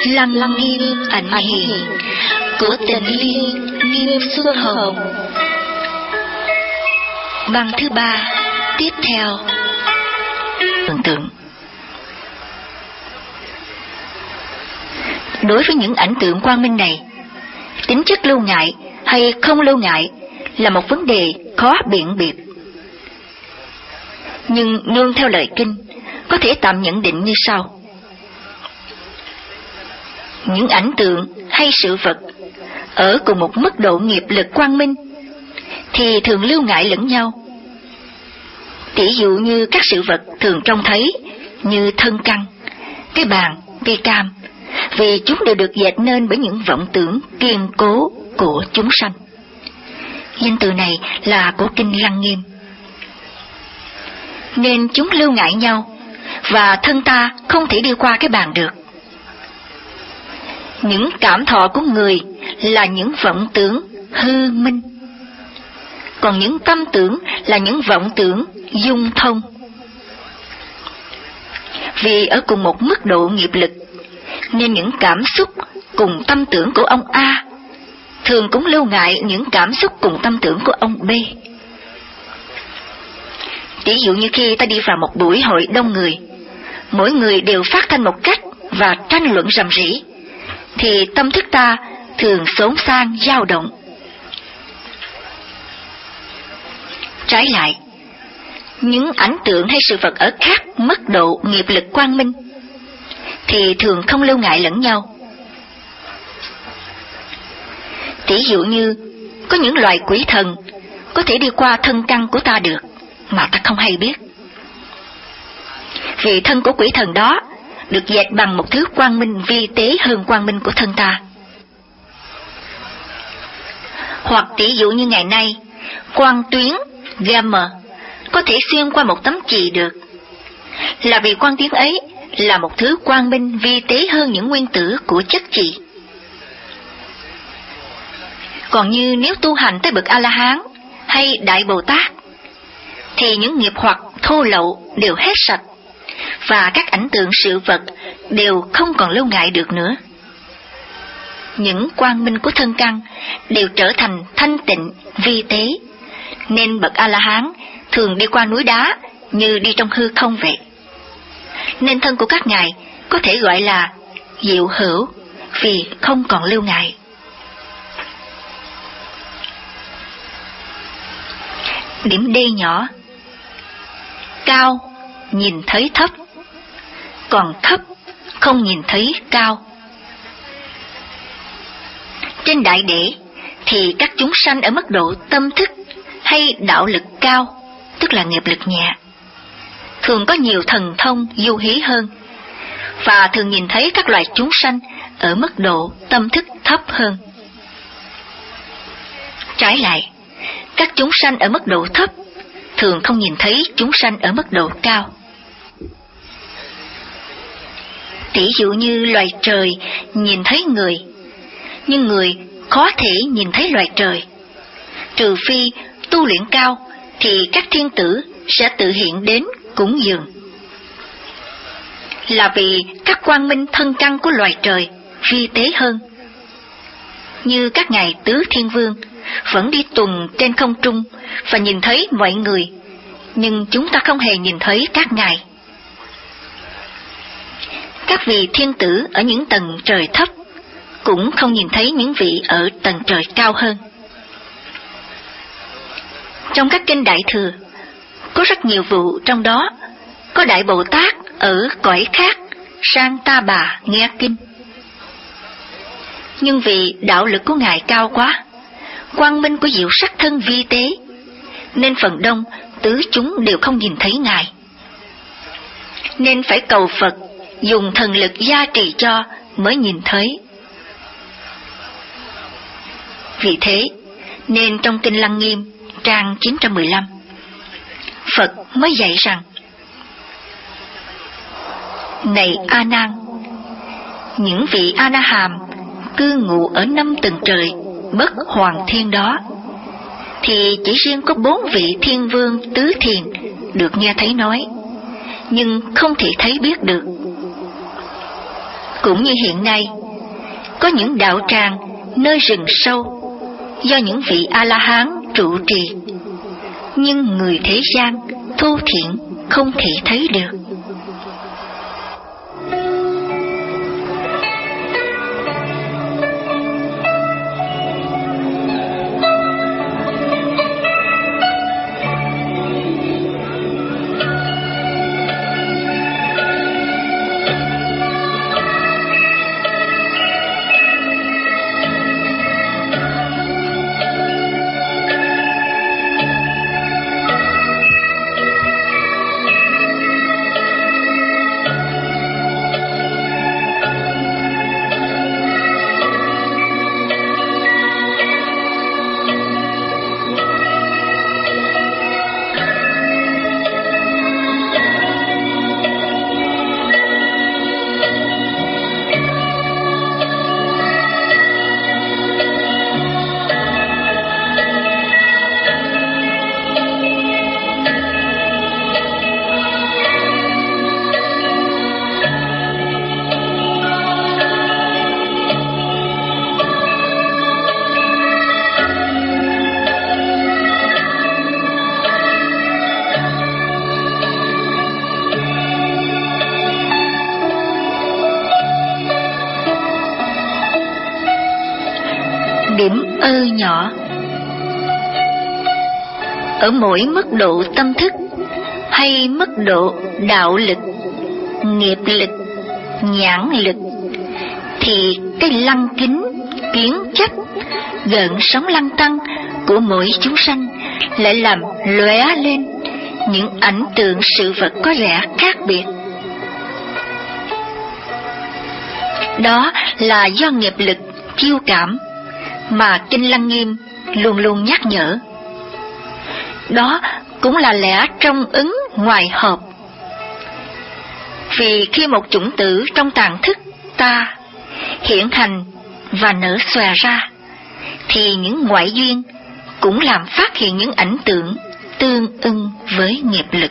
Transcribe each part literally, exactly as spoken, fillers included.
Lăng Nghiêm ảnh hiện của Tịnh Liên Nghiêm Xuân Hồn. Băng thứ ba tiếp theo. Tưởng tượng. Đối với những ảnh tượng quang minh này, tính chất lưu ngại hay không lưu ngại là một vấn đề khó biện biệt. Nhưng nương theo lời kinh, có thể tạm nhận định như sau. Những ảnh tượng hay sự vật ở cùng một mức độ nghiệp lực quang minh thì thường lưu ngại lẫn nhau. Tỷ dụ như các sự vật thường trông thấy như thân căn, cái bàn, cây cam, vì chúng đều được dệt nên bởi những vọng tưởng kiên cố của chúng sanh. Danh từ này là của kinh Lăng Nghiêm. Nên chúng lưu ngại nhau, và thân ta không thể đi qua cái bàn được. Những cảm thọ của người là những vọng tưởng hư minh, còn những tâm tưởng là những vọng tưởng dung thông. Vì ở cùng một mức độ nghiệp lực, nên những cảm xúc cùng tâm tưởng của ông A thường cũng lưu ngại những cảm xúc cùng tâm tưởng của ông B. Ví dụ như khi ta đi vào một buổi hội đông người, mỗi người đều phát thanh một cách và tranh luận rầm rĩ, thì tâm thức ta thường xốn sang dao động. Trái lại, những ảnh tượng hay sự vật ở khác mức độ nghiệp lực quang minh thì thường không lưu ngại lẫn nhau. Tỷ dụ như có những loài quỷ thần có thể đi qua thân căn của ta được mà ta không hay biết, vì thân của quỷ thần đó được dệt bằng một thứ quang minh vi tế hơn quang minh của thân ta. Hoặc tỷ dụ như ngày nay, quang tuyến gamma có thể xuyên qua một tấm chì được, là vì quang tuyến ấy là một thứ quang minh vi tế hơn những nguyên tử của chất chì. Còn như nếu tu hành tới bậc A-la-hán hay Đại Bồ Tát, thì những nghiệp hoặc thô lậu đều hết sạch, và các ảnh tượng sự vật đều không còn lưu ngại được nữa. Những quang minh của thân căn đều trở thành thanh tịnh vi tế, nên bậc A-la-hán thường đi qua núi đá như đi trong hư không vậy. Nên thân của các ngài có thể gọi là diệu hữu, vì không còn lưu ngại. Điểm D nhỏ. Cao nhìn thấy thấp, còn thấp không nhìn thấy cao. Trên đại để thì các chúng sanh ở mức độ tâm thức hay đạo lực cao, tức là nghiệp lực nhẹ, thường có nhiều thần thông du hí hơn, và thường nhìn thấy các loài chúng sanh ở mức độ tâm thức thấp hơn. Trái lại, các chúng sanh ở mức độ thấp thường không nhìn thấy chúng sanh ở mức độ cao. Tỷ dụ như loài trời nhìn thấy người, nhưng người khó thể nhìn thấy loài trời. Trừ phi tu luyện cao thì các thiên tử sẽ tự hiện đến cúng dường. Là vì các quang minh thân căn của loài trời vi tế hơn. Như các ngài tứ thiên vương vẫn đi tuần trên không trung và nhìn thấy mọi người, nhưng chúng ta không hề nhìn thấy các ngài. Các vị thiên tử ở những tầng trời thấp cũng không nhìn thấy những vị ở tầng trời cao hơn. Trong các kinh Đại Thừa, có rất nhiều vụ trong đó có Đại Bồ Tát ở cõi khác sang Ta Bà nghe kinh. Nhưng vì đạo lực của ngài cao quá, quang minh của diệu sắc thân vi tế, nên phần đông tứ chúng đều không nhìn thấy ngài. Nên phải cầu Phật dùng thần lực gia trì cho mới nhìn thấy. Vì thế, nên trong kinh Lăng Nghiêm trang chín trăm mười lăm, Phật mới dạy rằng: Này A Nan, những vị A Na Hàm cư ngụ ở năm tầng trời bất hoàng thiên đó, thì chỉ riêng có bốn vị thiên vương tứ thiền được nghe thấy nói, nhưng không thể thấy biết được. Cũng như hiện nay, có những đạo tràng nơi rừng sâu do những vị A-la-hán trụ trì, nhưng người thế gian thô thiển không thể thấy được. Điểm ơ nhỏ. Ở mỗi mức độ tâm thức hay mức độ đạo lực, nghiệp lực, nhãn lực, thì cái lăng kính, kiến chấp, gợn sóng lăng tăng của mỗi chúng sanh lại làm lóe lên những ảnh tượng sự vật có vẻ khác biệt. Đó là do nghiệp lực chiêu cảm mà Kinh Lăng Nghiêm luôn luôn nhắc nhở. Đó cũng là lẽ trong ứng ngoài hợp. Vì khi một chủng tử trong tàng thức ta hiện hành và nở xòe ra, thì những ngoại duyên cũng làm phát hiện những ảnh tượng tương ưng với nghiệp lực.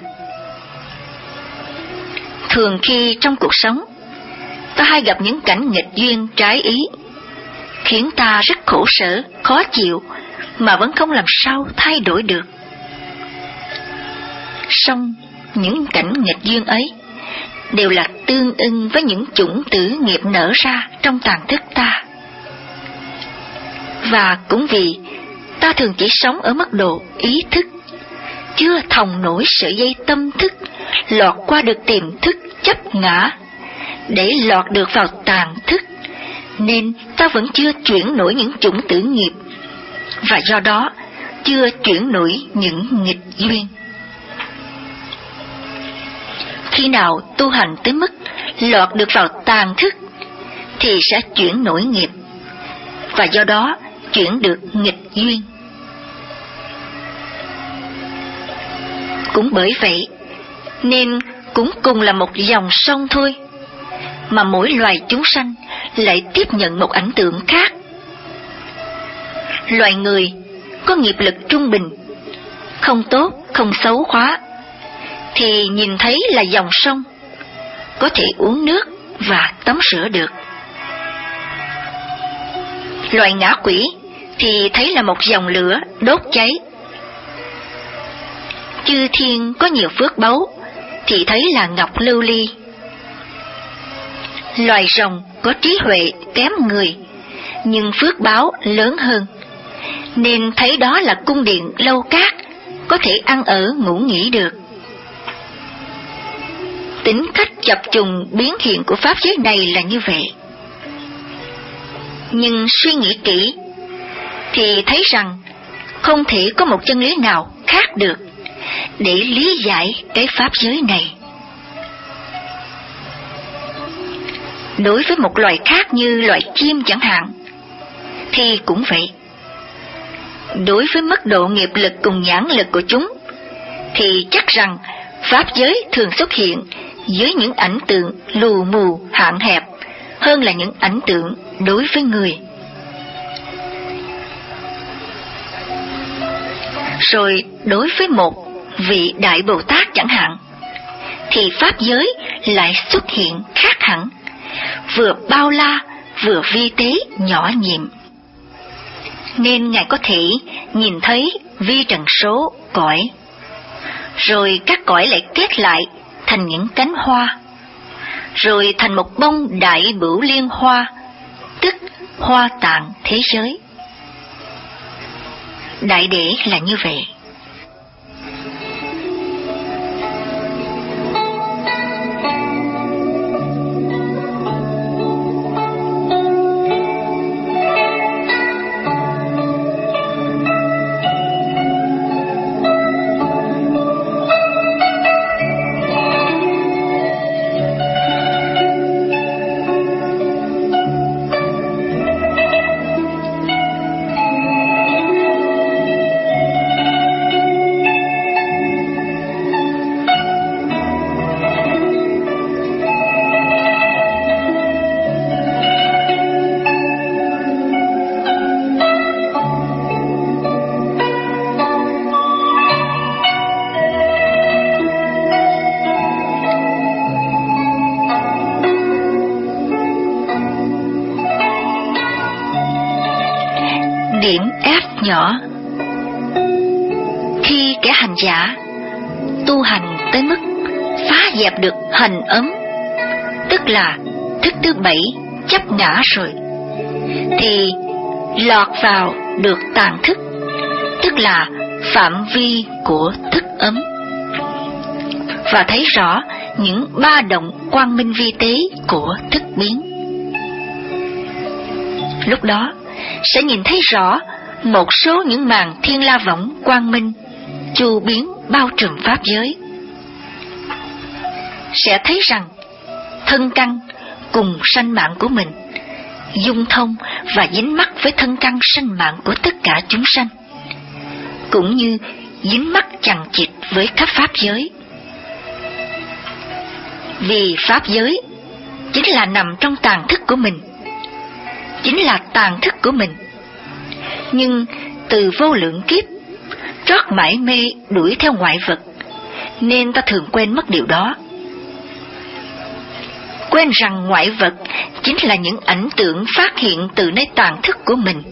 Thường khi trong cuộc sống, ta hay gặp những cảnh nghịch duyên trái ý, khiến ta rất khổ sở, khó chịu, mà vẫn không làm sao thay đổi được. Song những cảnh nghịch duyên ấy đều là tương ưng với những chủng tử nghiệp nở ra trong tàng thức ta. Và cũng vì ta thường chỉ sống ở mức độ ý thức, chưa thòng nổi sợi dây tâm thức lọt qua được tiềm thức chấp ngã để lọt được vào tàng thức, nên ta vẫn chưa chuyển nổi những chủng tử nghiệp, và do đó chưa chuyển nổi những nghịch duyên. Khi nào tu hành tới mức lọt được vào tàng thức thì sẽ chuyển nổi nghiệp, và do đó chuyển được nghịch duyên. Cũng bởi vậy nên cũng cùng là một dòng sông thôi, mà mỗi loài chúng sanh lại tiếp nhận một ảnh tượng khác. Loài người có nghiệp lực trung bình, không tốt, không xấu quá, thì nhìn thấy là dòng sông, có thể uống nước và tắm rửa được. Loài ngã quỷ thì thấy là một dòng lửa đốt cháy. Chư thiên có nhiều phước báu thì thấy là ngọc lưu ly. Loài rồng có trí huệ kém người, nhưng phước báu lớn hơn, nên thấy đó là cung điện lâu cát, có thể ăn ở ngủ nghỉ được. Tính cách chập trùng biến hiện của pháp giới này là như vậy. Nhưng suy nghĩ kỹ thì thấy rằng không thể có một chân lý nào khác được để lý giải cái pháp giới này. Đối với một loài khác như loài chim chẳng hạn, thì cũng vậy. Đối với mức độ nghiệp lực cùng nhãn lực của chúng, thì chắc rằng pháp giới thường xuất hiện với những ảnh tượng lù mù hạn hẹp hơn là những ảnh tượng đối với người. Rồi đối với một vị Đại Bồ Tát chẳng hạn, thì pháp giới lại xuất hiện khác hẳn, vừa bao la, vừa vi tế nhỏ nhiệm. Nên Ngài có thể nhìn thấy vi trần số cõi, rồi các cõi lại kết lại thành những cánh hoa, rồi thành một bông đại bửu liên hoa, tức hoa tạng thế giới. Đại để là như vậy. Điểm F nhỏ. Khi kẻ hành giả tu hành tới mức phá dẹp được hành ấm, tức là thức thứ bảy chấp ngã rồi, thì lọt vào được tàng thức, tức là phạm vi của thức ấm, và thấy rõ những ba động quang minh vi tế của thức biến. Lúc đó sẽ nhìn thấy rõ một số những màn thiên la võng quang minh chu biến bao trùm pháp giới. Sẽ thấy rằng thân căn cùng sanh mạng của mình dung thông và dính mắc với thân căn sanh mạng của tất cả chúng sanh, cũng như dính mắc chằng chịt với khắp pháp giới. Vì pháp giới chính là nằm trong tàng thức của mình, chính là tàng thức của mình. Nhưng từ vô lượng kiếp trót mãi mê đuổi theo ngoại vật, nên ta thường quên mất điều đó. Quên rằng ngoại vật chính là những ảnh tượng phát hiện từ nơi tàng thức của mình.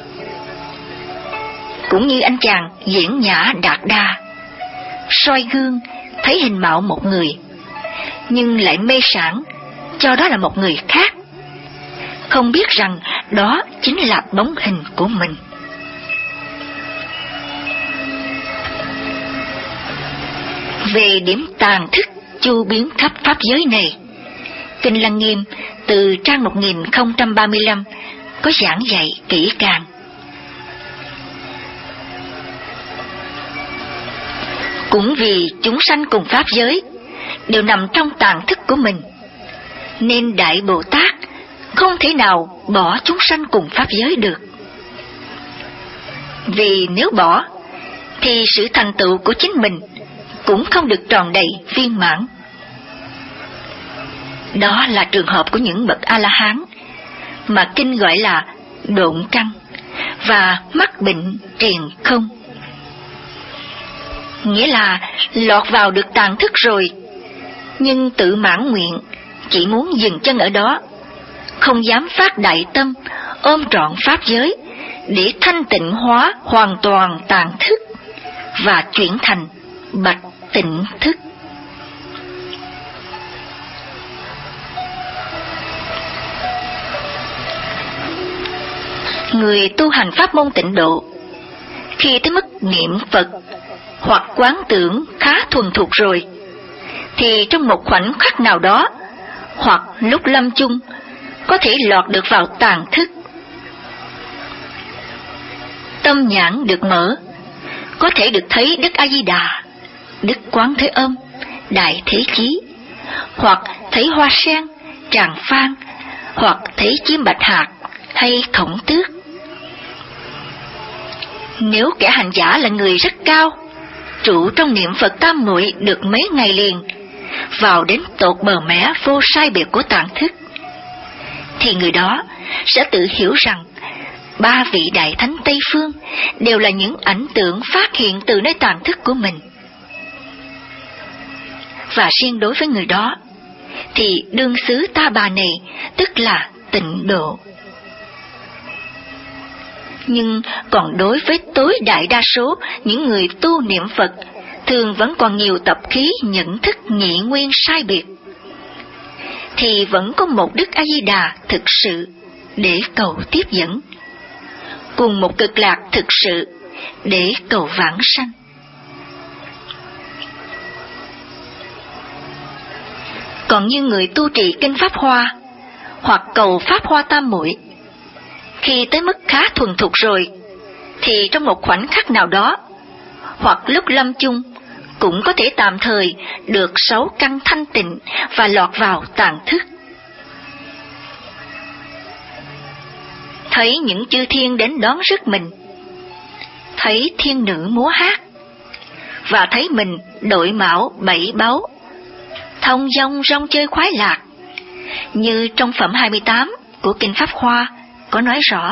Cũng như anh chàng diễn nhã đạt đa, soi gương thấy hình mạo một người, nhưng lại mê sảng cho đó là một người khác, không biết rằng đó chính là bóng hình của mình. Về điểm tàng thức chu biến khắp pháp giới này, Kinh Lăng Nghiêm từ trang một nghìn không trăm ba mươi lăm có giảng dạy kỹ càng. Cũng vì chúng sanh cùng pháp giới đều nằm trong tàng thức của mình, nên Đại Bồ Tát không thể nào bỏ chúng sanh cùng pháp giới được. Vì nếu bỏ, thì sự thành tựu của chính mình cũng không được tròn đầy viên mãn. Đó là trường hợp của những bậc A-la-hán mà Kinh gọi là độn căn và mắc bệnh triền không. Nghĩa là lọt vào được tàng thức rồi, nhưng tự mãn nguyện, chỉ muốn dừng chân ở đó, không dám phát đại tâm ôm trọn pháp giới để thanh tịnh hóa hoàn toàn tàng thức và chuyển thành bạch tịnh thức. Người tu hành pháp môn tịnh độ, khi tới mức niệm Phật hoặc quán tưởng khá thuần thục rồi, thì trong một khoảnh khắc nào đó hoặc lúc lâm chung có thể lọt được vào tàng thức. Tâm nhãn được mở, có thể được thấy Đức A Di Đà, Đức Quán Thế Âm, Đại Thế Chí, hoặc thấy hoa sen, tràng phan, hoặc thấy chim bạch hạc hay khổng tước. Nếu kẻ hành giả là người rất cao, trụ trong niệm Phật tam muội được mấy ngày liền, vào đến tột bờ mẻ vô sai biệt của tàng thức, thì người đó sẽ tự hiểu rằng ba vị đại thánh Tây Phương đều là những ảnh tượng phát hiện từ nơi tàng thức của mình. Và riêng đối với người đó, thì đương xứ Ta Bà này tức là tịnh độ. Nhưng còn đối với tối đại đa số những người tu niệm Phật, thường vẫn còn nhiều tập khí nhận thức nhị nguyên sai biệt, thì vẫn có một Đức A Di Đà thực sự để cầu tiếp dẫn, cùng một cực lạc thực sự để cầu vãng sanh. Còn như người tu trì kinh Pháp Hoa hoặc cầu Pháp Hoa Tam Muội, khi tới mức khá thuần thục rồi, thì trong một khoảnh khắc nào đó, hoặc lúc lâm chung, cũng có thể tạm thời được sáu căn thanh tịnh và lọt vào tàng thức. Thấy những chư thiên đến đón rước mình, thấy thiên nữ múa hát, và thấy mình đội mão bảy báu, thông dong rong chơi khoái lạc, như trong phẩm hai mươi tám của kinh Pháp Hoa có nói rõ.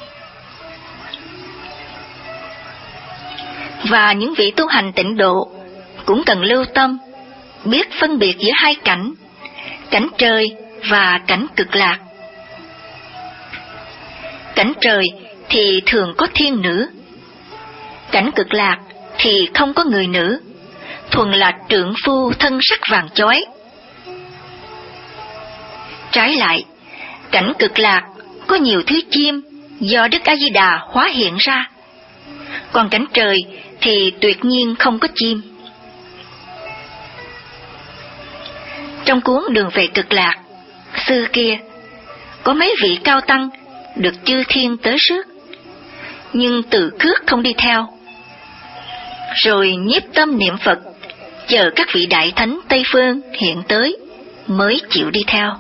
Và những vị tu hành tịnh độ cũng cần lưu tâm, biết phân biệt giữa hai cảnh, cảnh trời và cảnh cực lạc. Cảnh trời thì thường có thiên nữ, cảnh cực lạc thì không có người nữ, thuần là trượng phu thân sắc vàng chói. Trái lại, cảnh cực lạc có nhiều thứ chim do Đức A Di Đà hóa hiện ra, còn cảnh trời thì tuyệt nhiên không có chim. Trong cuốn Đường về Cực Lạc, xưa kia có mấy vị cao tăng được chư thiên tới rước, nhưng từ khước không đi theo, rồi nhiếp tâm niệm Phật, chờ các vị đại thánh Tây Phương hiện tới mới chịu đi theo.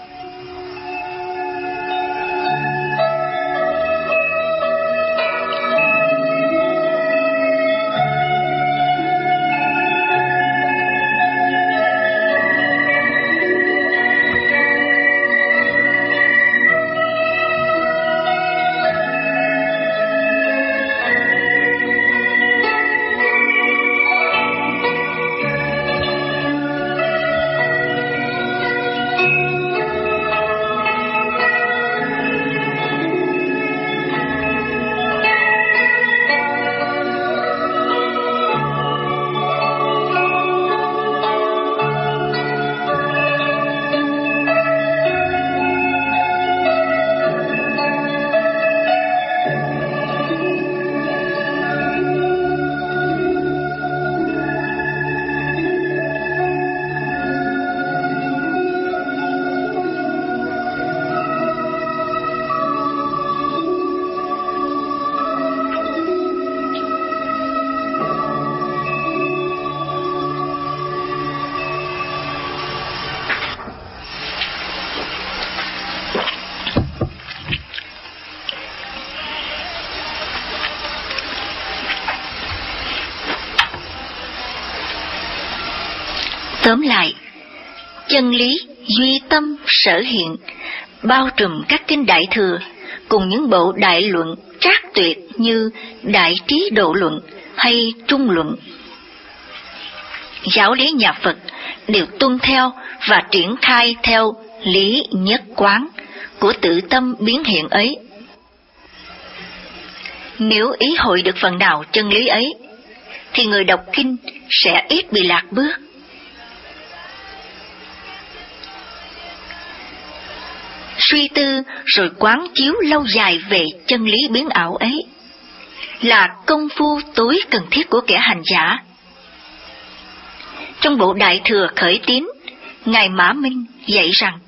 Tóm lại, chân lý duy tâm sở hiện, bao trùm các kinh Đại Thừa cùng những bộ đại luận trác tuyệt như Đại Trí Độ Luận hay Trung Luận. Giáo lý nhà Phật đều tuân theo và triển khai theo lý nhất quán của tự tâm biến hiện ấy. Nếu ý hội được phần nào chân lý ấy, thì người đọc kinh sẽ ít bị lạc bước. Suy tư rồi quán chiếu lâu dài về chân lý biến ảo ấy là công phu tối cần thiết của kẻ hành giả. Trong bộ Đại Thừa Khởi Tín, Ngài Mã Minh dạy rằng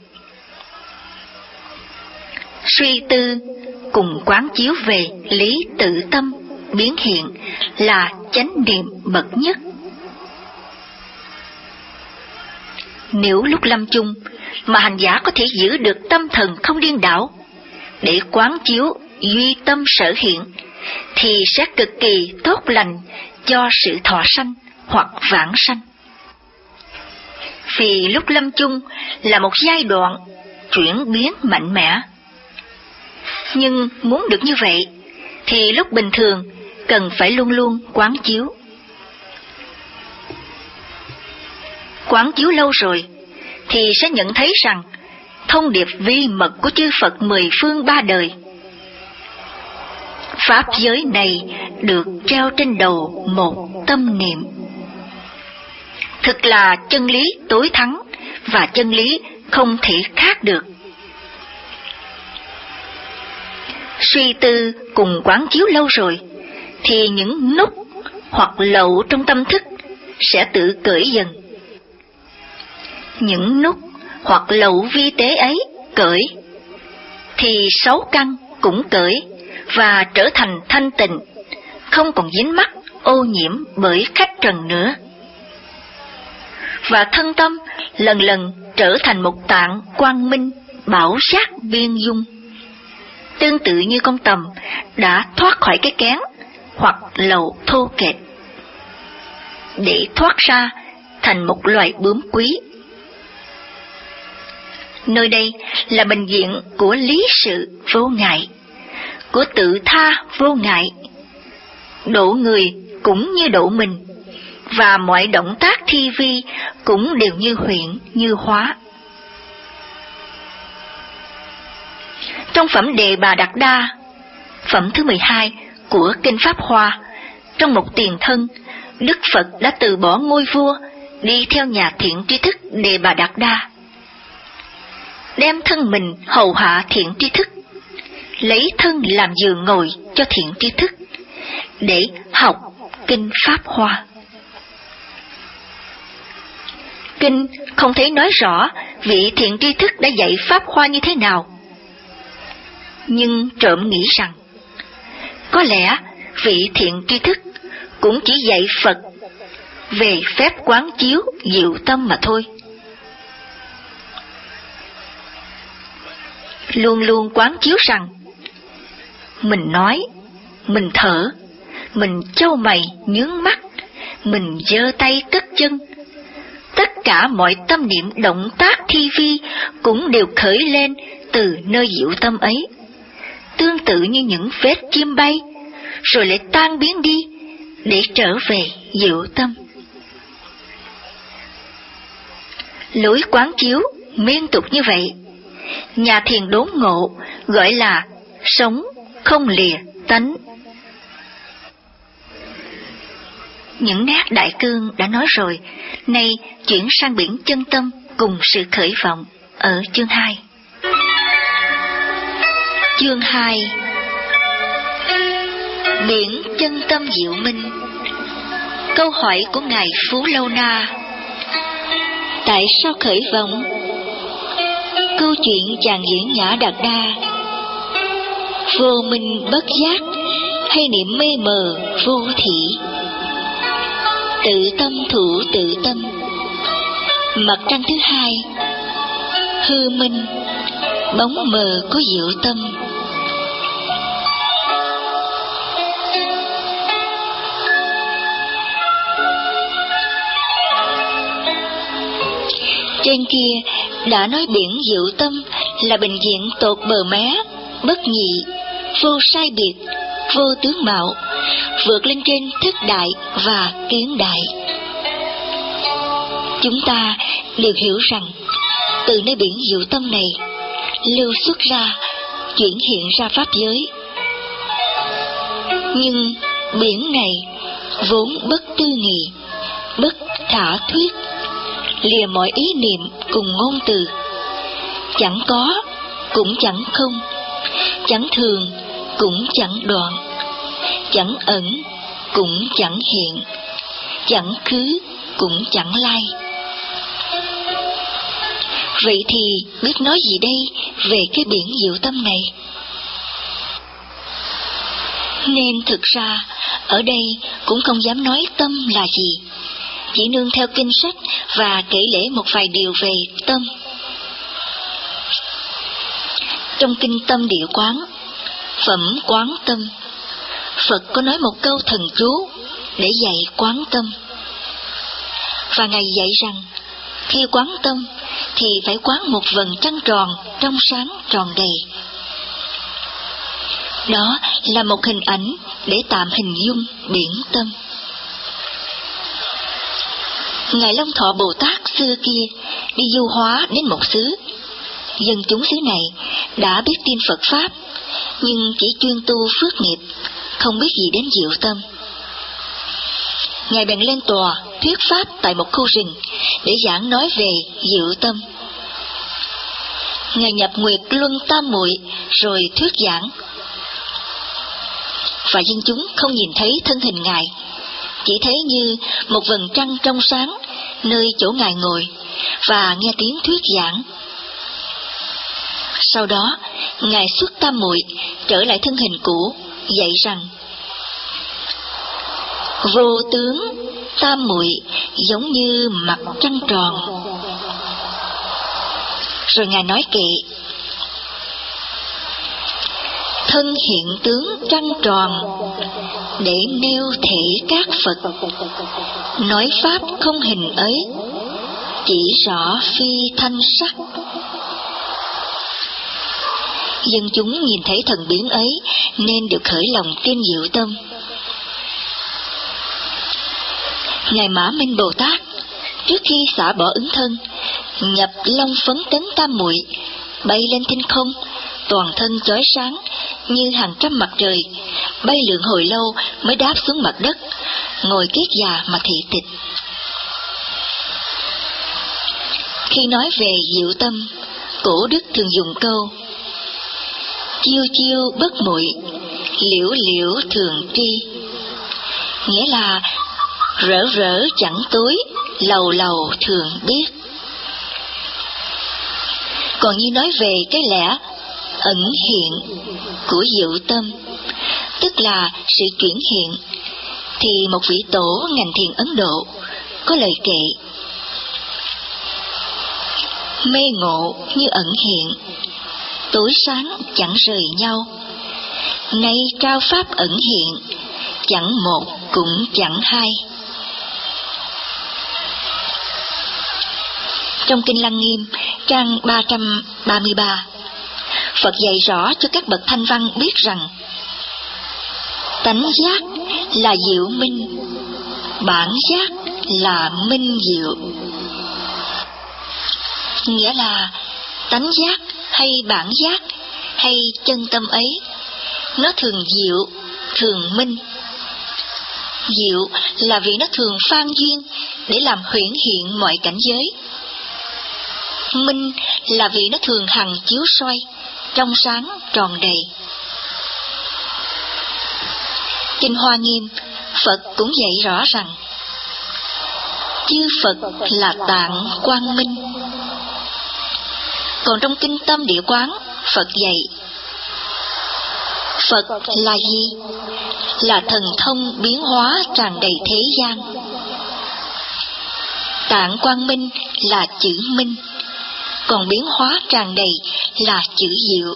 suy tư cùng quán chiếu về lý tự tâm biến hiện là chánh niệm bậc nhất. Nếu lúc lâm chung mà hành giả có thể giữ được tâm thần không điên đảo để quán chiếu duy tâm sở hiện, thì sẽ cực kỳ tốt lành cho sự thọ sanh hoặc vãng sanh. Vì lúc lâm chung là một giai đoạn chuyển biến mạnh mẽ. Nhưng muốn được như vậy thì lúc bình thường cần phải luôn luôn quán chiếu. Quán chiếu lâu rồi thì sẽ nhận thấy rằng thông điệp vi mật của chư Phật mười phương ba đời. Pháp giới này được treo trên đầu một tâm niệm. Thực là chân lý tối thắng và chân lý không thể khác được. Suy tư cùng quán chiếu lâu rồi, thì những nút hoặc lậu trong tâm thức sẽ tự cởi dần. Những nút hoặc lậu vi tế ấy cởi, thì sáu căn cũng cởi và trở thành thanh tịnh, không còn dính mắc ô nhiễm bởi khách trần nữa. Và thân tâm lần lần trở thành một tạng quang minh, bảo sát viên dung, tương tự như con tầm đã thoát khỏi cái kén hoặc lậu thô kệch, để thoát ra thành một loài bướm quý. Nơi đây là bệnh viện của lý sự vô ngại, của tự tha vô ngại. Độ người cũng như độ mình, và mọi động tác thi vi cũng đều như huyện, như hóa. Trong phẩm Đề Bà Đạt Đa, phẩm thứ mười hai của Kinh Pháp Hoa, trong một tiền thân, Đức Phật đã từ bỏ ngôi vua, đi theo nhà thiện tri thức Đề Bà Đạt Đa, đem thân mình hầu hạ thiện tri thức, lấy thân làm giường ngồi cho thiện tri thức, để học Kinh Pháp Hoa. Kinh không thể nói rõ vị thiện tri thức đã dạy Pháp Hoa như thế nào, nhưng trộm nghĩ rằng có lẽ vị thiện tri thức cũng chỉ dạy Phật về phép quán chiếu diệu tâm mà thôi. Luôn luôn quán chiếu rằng mình nói, mình thở, mình chau mày nhướng mắt, mình giơ tay cất chân, tất cả mọi tâm niệm động tác thi vi cũng đều khởi lên từ nơi diệu tâm ấy, tương tự như những vết chim bay, rồi lại tan biến đi để trở về diệu tâm. Lối quán chiếu liên tục như vậy, nhà thiền đốn ngộ gọi là sống không lìa tánh. Những nét đại cương đã nói rồi, nay chuyển sang biển chân tâm cùng sự khởi vọng ở chương hai. Chương hai. Biển chân tâm diệu minh. Câu hỏi của ngài Phú Lâu Na: tại sao khởi vọng? Câu chuyện chàng diễn Nhã Đạt Đa. Vô minh bất giác hay niệm mê mờ vô thị? Tự tâm thủ tự tâm. Mặt trăng thứ hai. Hư minh, bóng mờ của diệu tâm. Trên kia đã nói biển diệu tâm là bệnh viện tột bờ mé, bất nhị, vô sai biệt, vô tướng mạo, vượt lên trên thức đại và kiến đại. Chúng ta đều hiểu rằng từ nơi biển diệu tâm này lưu xuất ra, chuyển hiện ra pháp giới. Nhưng biển này vốn bất tư nghị, bất thả thuyết, lìa mọi ý niệm cùng ngôn từ, chẳng có cũng chẳng không, chẳng thường cũng chẳng đoạn, chẳng ẩn cũng chẳng hiện, chẳng khứ cũng chẳng lai. Vậy thì biết nói gì đây về cái biển diệu tâm này? Nên thực ra ở đây cũng không dám nói tâm là gì, chỉ nương theo kinh sách và kể lể một vài điều về tâm. Trong kinh Tâm Địa Quán, phẩm Quán Tâm, Phật có nói một câu thần chú để dạy quán tâm. Và Ngài dạy rằng khi quán tâm thì phải quán một vầng trăng tròn trong sáng tròn đầy. Đó là một hình ảnh để tạm hình dung biển tâm. Ngài Long Thọ Bồ Tát xưa kia đi du hóa đến một xứ. Dân chúng xứ này đã biết tin Phật Pháp, nhưng chỉ chuyên tu phước nghiệp, không biết gì đến diệu tâm. Ngài bèn lên tòa thuyết pháp tại một khu rừng để giảng nói về diệu tâm. Ngài nhập nguyệt luân tam muội rồi thuyết giảng, và dân chúng không nhìn thấy thân hình Ngài, chỉ thấy như một vầng trăng trong sáng nơi chỗ Ngài ngồi và nghe tiếng thuyết giảng. Sau đó, Ngài xuất tam muội trở lại thân hình cũ, dạy rằng: vô tướng tam muội giống như mặt trăng tròn. Rồi Ngài nói kệ: thân hiện tướng trăng tròn để nêu thể các Phật, nói pháp không hình ấy, chỉ rõ phi thanh sắc. Dân chúng nhìn thấy thần biến ấy nên được khởi lòng tin diệu tâm. Ngài Mã Minh Bồ Tát trước khi xả bỏ ứng thân, nhập long phấn tấn tam muội, bay lên thiên không, toàn thân chói sáng như hàng trăm mặt trời, bay lượn hồi lâu mới đáp xuống mặt đất, ngồi kiết già mà thị tịch. Khi nói về diệu tâm, cổ đức thường dùng câu: chiêu chiêu bất muội, liễu liễu thường tri, nghĩa là rỡ rỡ chẳng tối, lầu lầu thường biết. Còn như nói về cái lẽ ẩn hiện của diệu tâm, tức là sự chuyển hiện, thì một vị tổ ngành thiền Ấn Độ có lời kệ: mê ngộ như ẩn hiện, tối sáng chẳng rời nhau, nay trao pháp ẩn hiện, chẳng một cũng chẳng hai. Trong Kinh Lăng Nghiêm, trang ba trăm ba mươi ba, Phật dạy rõ cho các bậc thanh văn biết rằng tánh giác là diệu minh, bản giác là minh diệu. Nghĩa là tánh giác hay bản giác hay chân tâm ấy, nó thường diệu, thường minh. Diệu là vì nó thường phan duyên để làm huyễn hiện mọi cảnh giới. Minh là vì nó thường hằng chiếu soi, trong sáng tròn đầy. Kinh Hoa Nghiêm, Phật cũng dạy rõ rằng chư Phật là tạng quang minh. Còn trong Kinh Tâm Địa Quán, Phật dạy Phật là gì? Là thần thông biến hóa tràn đầy thế gian. Tạng quang minh là chữ minh, còn biến hóa tràn đầy là chữ diệu.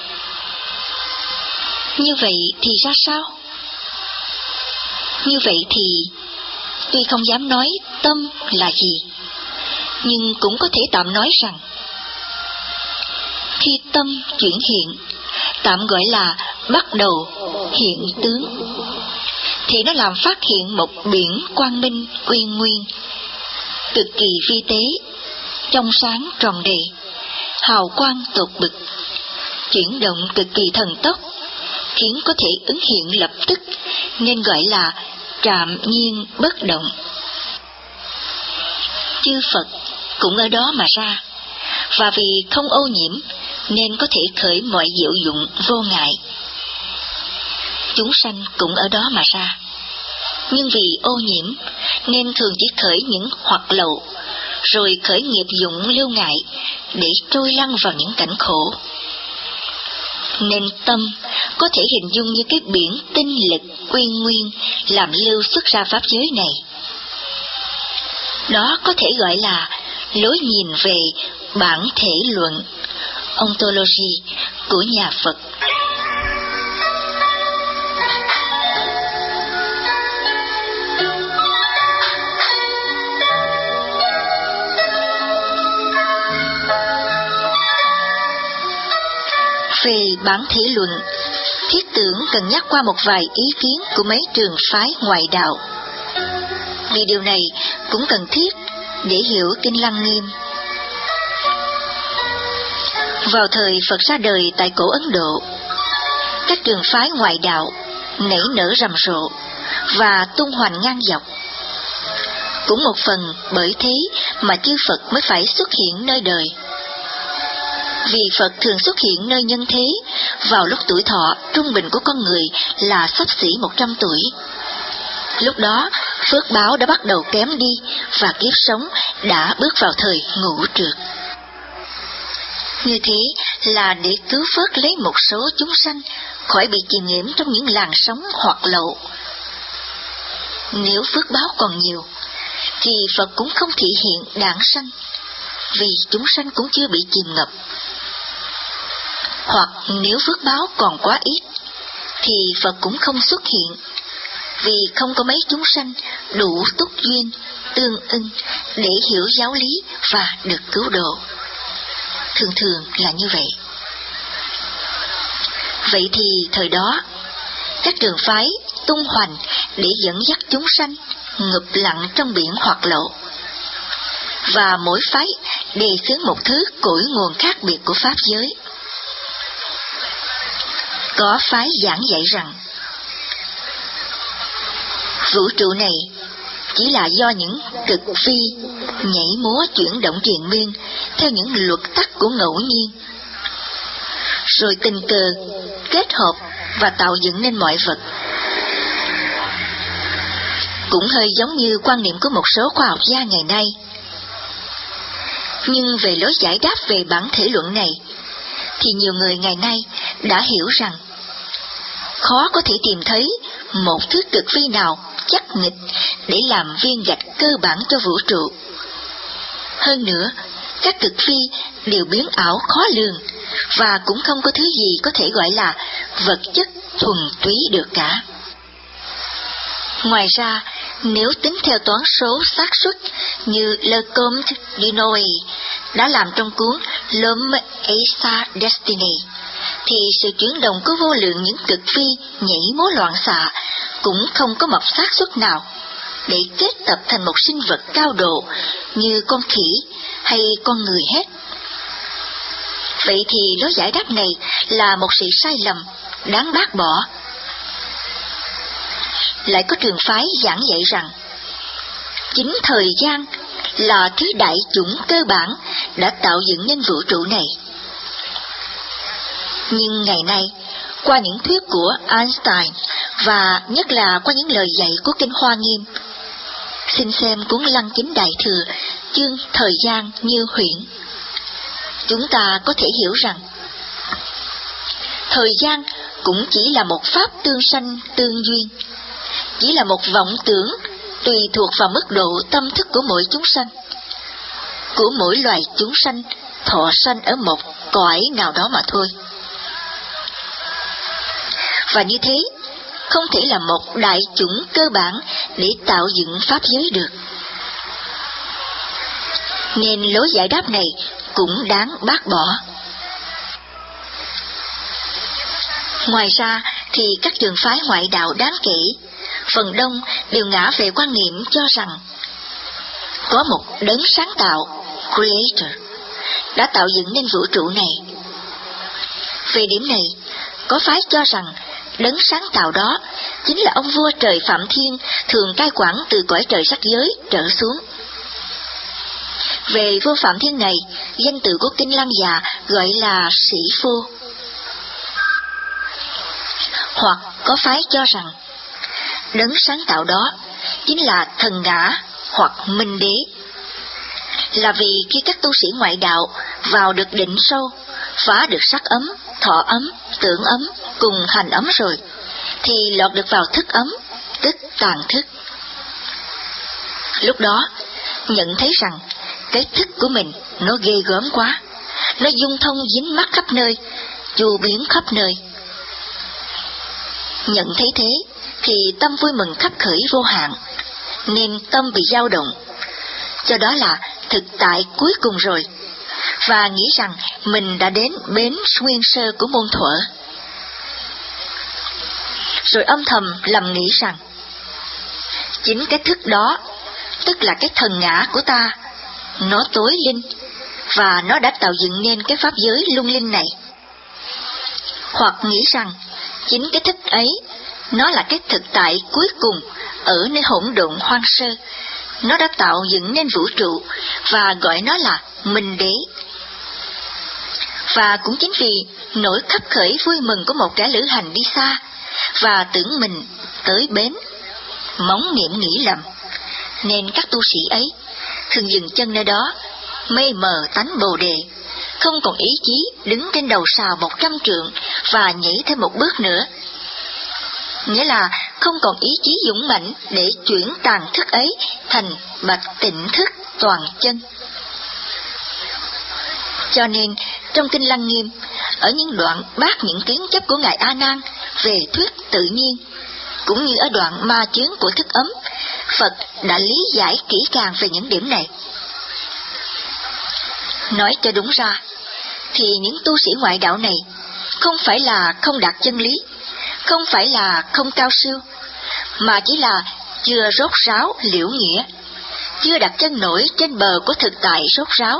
Như vậy thì ra sao? Như vậy thì tuy không dám nói tâm là gì, nhưng cũng có thể tạm nói rằng khi tâm chuyển hiện, tạm gọi là bắt đầu hiện tướng, thì nó làm phát hiện một biển quang minh uy nguyên, cực kỳ vi tế, trong sáng tròn đầy, hào quang tột bực, chuyển động cực kỳ thần tốc, khiến có thể ứng hiện lập tức, nên gọi là trạm nhiên bất động. Chư Phật cũng ở đó mà ra, và vì không ô nhiễm nên có thể khởi mọi diệu dụng vô ngại. Chúng sanh cũng ở đó mà ra, nhưng vì ô nhiễm nên thường chỉ khởi những hoạt lậu, rồi khởi nghiệp dụng lưu ngại để trôi lăn vào những cảnh khổ. Nên tâm có thể hình dung như cái biển tinh lực uy nguyên làm lưu xuất ra pháp giới này. Đó có thể gọi là lối nhìn về bản thể luận, ontology của nhà Phật. Về bản thể luận, Thiết Tưởng cần nhắc qua một vài ý kiến của mấy trường phái ngoại đạo. Vì điều này cũng cần thiết để hiểu Kinh Lăng Nghiêm. Vào thời Phật ra đời tại cổ Ấn Độ, các trường phái ngoại đạo nảy nở rầm rộ và tung hoành ngang dọc. Cũng một phần bởi thế mà chư Phật mới phải xuất hiện nơi đời. Vì Phật thường xuất hiện nơi nhân thế vào lúc tuổi thọ trung bình của con người là xấp xỉ một trăm tuổi. Lúc đó, phước báo đã bắt đầu kém đi và kiếp sống đã bước vào thời ngũ trượt. Như thế là để cứu vớt lấy một số chúng sanh khỏi bị chìm nghiễm trong những làn sóng hoạt lậu. Nếu phước báo còn nhiều, thì Phật cũng không thị hiện đản sanh, vì chúng sanh cũng chưa bị chìm ngập. Hoặc nếu phước báo còn quá ít, thì Phật cũng không xuất hiện, vì không có mấy chúng sanh đủ túc duyên, tương ưng để hiểu giáo lý và được cứu độ. Thường thường là như vậy. Vậy thì thời đó, các trường phái tung hoành để dẫn dắt chúng sanh ngụp lặng trong biển hoạt lộ. Và mỗi phái đề xướng một thứ cội nguồn khác biệt của pháp giới. Có phái giảng dạy rằng vũ trụ này chỉ là do những cực phi nhảy múa chuyển động triền miên theo những luật tắc của ngẫu nhiên, rồi tình cờ kết hợp và tạo dựng nên mọi vật. Cũng hơi giống như quan niệm của một số khoa học gia ngày nay. Nhưng về lối giải đáp về bản thể luận này, thì nhiều người ngày nay đã hiểu rằng khó có thể tìm thấy một thứ cực phi nào chắc nghịch để làm viên gạch cơ bản cho vũ trụ. Hơn nữa, các cực phi đều biến ảo khó lường, và cũng không có thứ gì có thể gọi là vật chất thuần túy được cả. Ngoài ra, nếu tính theo toán số xác suất như Lecomte du Noy đã làm trong cuốn L'Homme et sa Destinée, thì sự chuyển động của vô lượng những cực phi nhảy múa loạn xạ cũng không có một xác suất nào để kết tập thành một sinh vật cao độ như con khỉ hay con người hết. Vậy thì lối giải đáp này là một sự sai lầm đáng bác bỏ. Lại có trường phái giảng dạy rằng chính thời gian là thứ đại chủng cơ bản đã tạo dựng nên vũ trụ này. Nhưng ngày nay, qua những thuyết của Einstein và nhất là qua những lời dạy của Kinh Hoa Nghiêm, xin xem cuốn Lăng Kính Đại Thừa chương Thời gian như huyễn, chúng ta có thể hiểu rằng thời gian cũng chỉ là một pháp tương sanh tương duyên, chỉ là một vọng tưởng tùy thuộc vào mức độ tâm thức của mỗi chúng sanh, của mỗi loài chúng sanh thọ sanh ở một cõi nào đó mà thôi. Và như thế, không thể là một đại chủng cơ bản để tạo dựng pháp giới được. Nên lối giải đáp này cũng đáng bác bỏ. Ngoài ra thì các trường phái ngoại đạo đáng kể, phần đông đều ngã về quan niệm cho rằng có một đấng sáng tạo, Creator, đã tạo dựng nên vũ trụ này. Về điểm này, có phái cho rằng đấng sáng tạo đó chính là ông vua trời Phạm Thiên thường cai quản từ cõi trời sắc giới trở xuống. Về vua Phạm Thiên này, danh từ của Kinh Lăng Già gọi là Sĩ Phu. Hoặc có phái cho rằng đấng sáng tạo đó chính là thần ngã hoặc minh đế, là vì khi các tu sĩ ngoại đạo vào được định sâu, phá được sắc ấm, thọ ấm, tưởng ấm cùng hành ấm rồi, thì lọt được vào thức ấm, tức tàn thức. Lúc đó, nhận thấy rằng cái thức của mình nó ghê gớm quá, nó dung thông dính mắc khắp nơi, chu biến khắp nơi. Nhận thấy thế, thì tâm vui mừng khắp khởi vô hạn, nên tâm bị dao động, cho đó là thực tại cuối cùng rồi, và nghĩ rằng mình đã đến bến nguyên sơ của môn thuở. Rồi âm thầm lầm nghĩ rằng chính cái thức đó, tức là cái thần ngã của ta, nó tối linh, và nó đã tạo dựng nên cái pháp giới lung linh này. Hoặc nghĩ rằng chính cái thức ấy, nó là cái thực tại cuối cùng ở nơi hỗn độn hoang sơ. Nó đã tạo dựng nên vũ trụ và gọi nó là Minh Đế. Và cũng chính vì nỗi khấp khởi vui mừng của một kẻ lữ hành đi xa và tưởng mình tới bến, móng niệm nghĩ lầm, nên các tu sĩ ấy thường dừng chân nơi đó, mây mờ tánh bồ đề, không còn ý chí đứng trên đầu sào một trăm trượng và nhảy thêm một bước nữa. Nghĩa là không còn ý chí dũng mãnh để chuyển tàn thức ấy thành bạch tịnh thức toàn chân. Cho nên, trong Kinh Lăng Nghiêm, ở những đoạn bác những kiến chấp của Ngài A Nan về thuyết tự nhiên, cũng như ở đoạn ma chướng của thức ấm, Phật đã lý giải kỹ càng về những điểm này. Nói cho đúng ra, thì những tu sĩ ngoại đạo này không phải là không đạt chân lý, không phải là không cao siêu, mà chỉ là chưa rốt ráo liễu nghĩa, chưa đặt chân nổi trên bờ của thực tại rốt ráo.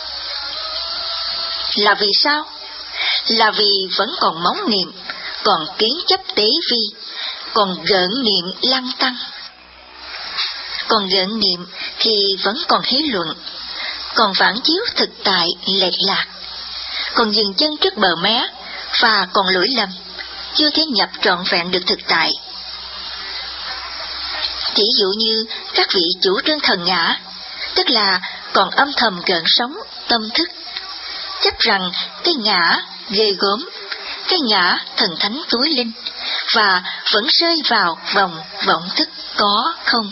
Là vì sao? Là vì vẫn còn móng niệm, còn kiến chấp tế vi, còn gợn niệm lăng tăng. Còn gợn niệm thì vẫn còn hí luận, còn phản chiếu thực tại lệch lạc, còn dừng chân trước bờ mé và còn lỗi lầm, chưa thể nhập trọn vẹn được thực tại. Chỉ dụ như các vị chủ trương thần ngã, tức là còn âm thầm gợn sóng tâm thức, chấp rằng cái ngã ghê gớm, cái ngã thần thánh tối linh, và vẫn rơi vào vòng vọng thức có không.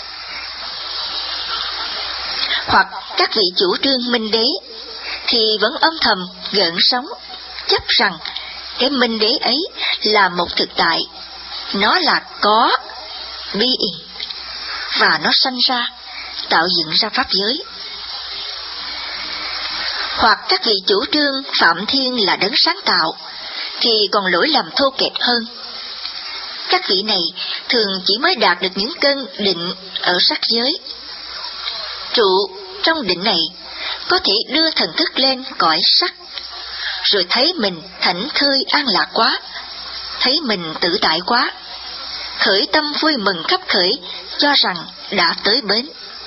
Hoặc các vị chủ trương minh đế thì vẫn âm thầm gợn sóng, chấp rằng cái minh đế ấy là một thực tại, nó là có being, và nó sanh ra, tạo dựng ra pháp giới. Hoặc các vị chủ trương Phạm Thiên là đấng sáng tạo thì còn lỗi lầm thô kệch hơn. Các vị này thường chỉ mới đạt được những cơn định ở sắc giới. Trụ trong định này có thể đưa thần thức lên cõi sắc, rồi thấy mình thảnh thơi an lạc quá, thấy mình tự tại quá, khởi tâm vui mừng khắp khởi, cho rằng đã tới bến.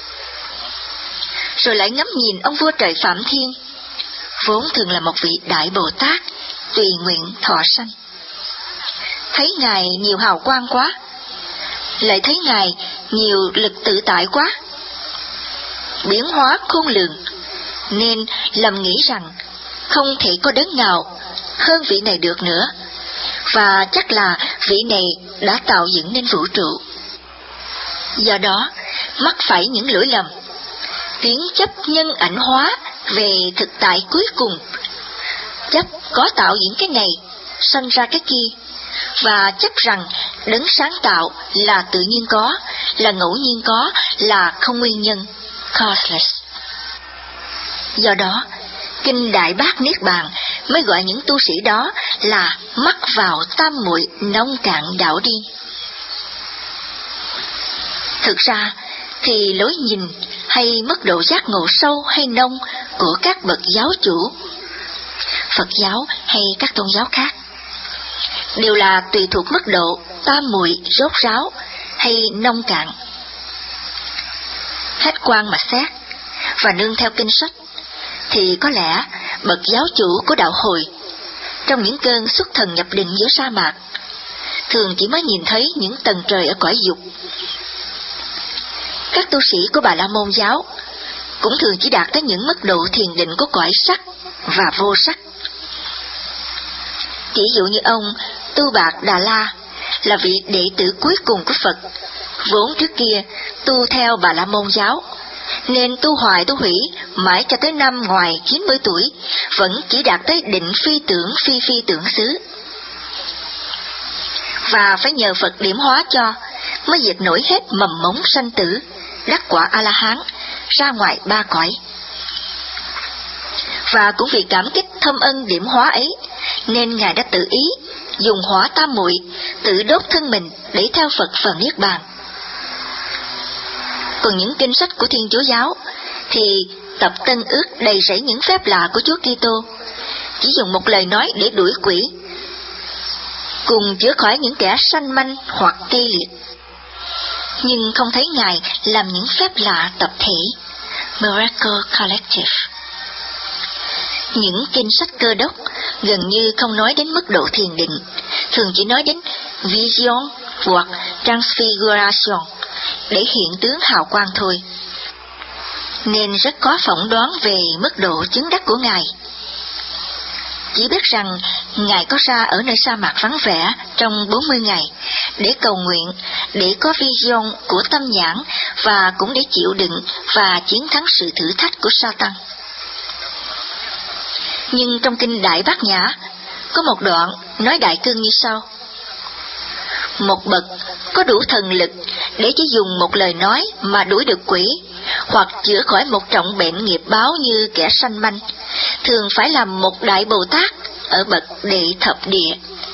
Rồi lại ngắm nhìn ông vua trời Phạm Thiên, vốn thường là một vị đại Bồ Tát, tùy nguyện thọ sanh. Thấy Ngài nhiều hào quang quá, lại thấy Ngài nhiều lực tự tại quá, biến hóa khôn lường, nên lầm nghĩ rằng không thể có đấng nào hơn vị này được nữa, và chắc là vị này đã tạo dựng nên vũ trụ. Do đó, mắc phải những lỗi lầm, tiến chấp nhân ảnh hóa về thực tại cuối cùng, chấp có tạo những cái này, sanh ra cái kia, và chấp rằng đấng sáng tạo là tự nhiên có, là ngẫu nhiên có, là không nguyên nhân, causeless. Do đó, Kinh Đại Bát Niết Bàn mới gọi những tu sĩ đó là mắc vào tam muội nông cạn đạo điên. Thực ra thì lối nhìn hay mức độ giác ngộ sâu hay nông của các bậc giáo chủ, Phật giáo hay các tôn giáo khác, đều là tùy thuộc mức độ tam muội rốt ráo hay nông cạn. Hết quan mà xét, và nương theo kinh sách, thì có lẽ bậc giáo chủ của đạo Hồi, trong những cơn xuất thần nhập định giữa sa mạc, thường chỉ mới nhìn thấy những tầng trời ở cõi dục. Các tu sĩ của Bà La Môn giáo cũng thường chỉ đạt tới những mức độ thiền định của cõi sắc và vô sắc. Chỉ dụ như ông Tu Bạc Đà La là vị đệ tử cuối cùng của Phật, vốn trước kia tu theo Bà La Môn giáo, nên tu hoài tu hủy mãi cho tới năm ngoài chín mươi tuổi vẫn chỉ đạt tới định phi tưởng phi phi tưởng xứ, và phải nhờ Phật điểm hóa cho mới diệt nổi hết mầm mống sanh tử, đắc quả A La Hán, ra ngoài ba cõi. Và cũng vì cảm kích thâm ân điểm hóa ấy, nên Ngài đã tự ý dùng hỏa tam muội tự đốt thân mình để theo Phật vào niết bàn. Còn những kinh sách của Thiên Chúa giáo thì tập Tân Ước đầy rẫy những phép lạ của Chúa Kitô, chỉ dùng một lời nói để đuổi quỷ, cùng chữa khỏi những kẻ sanh manh hoặc tê liệt. Nhưng không thấy Ngài làm những phép lạ tập thể, Miracle Collective. Những kinh sách Cơ Đốc gần như không nói đến mức độ thiền định, thường chỉ nói đến vision hoặc transfiguration để hiện tướng hào quang thôi, nên rất khó phỏng đoán về mức độ chứng đắc của Ngài. Chỉ biết rằng Ngài có ra ở nơi sa mạc vắng vẻ trong bốn mươi ngày để cầu nguyện, để có vision của tâm nhãn và cũng để chịu đựng và chiến thắng sự thử thách của Satan. Nhưng trong kinh Đại Bát Nhã có một đoạn nói đại cương như sau: một bậc có đủ thần lực để chỉ dùng một lời nói mà đuổi được quỷ, hoặc chữa khỏi một trọng bệnh nghiệp báo như kẻ sanh manh, thường phải làm một đại Bồ Tát ở bậc đệ thập địa.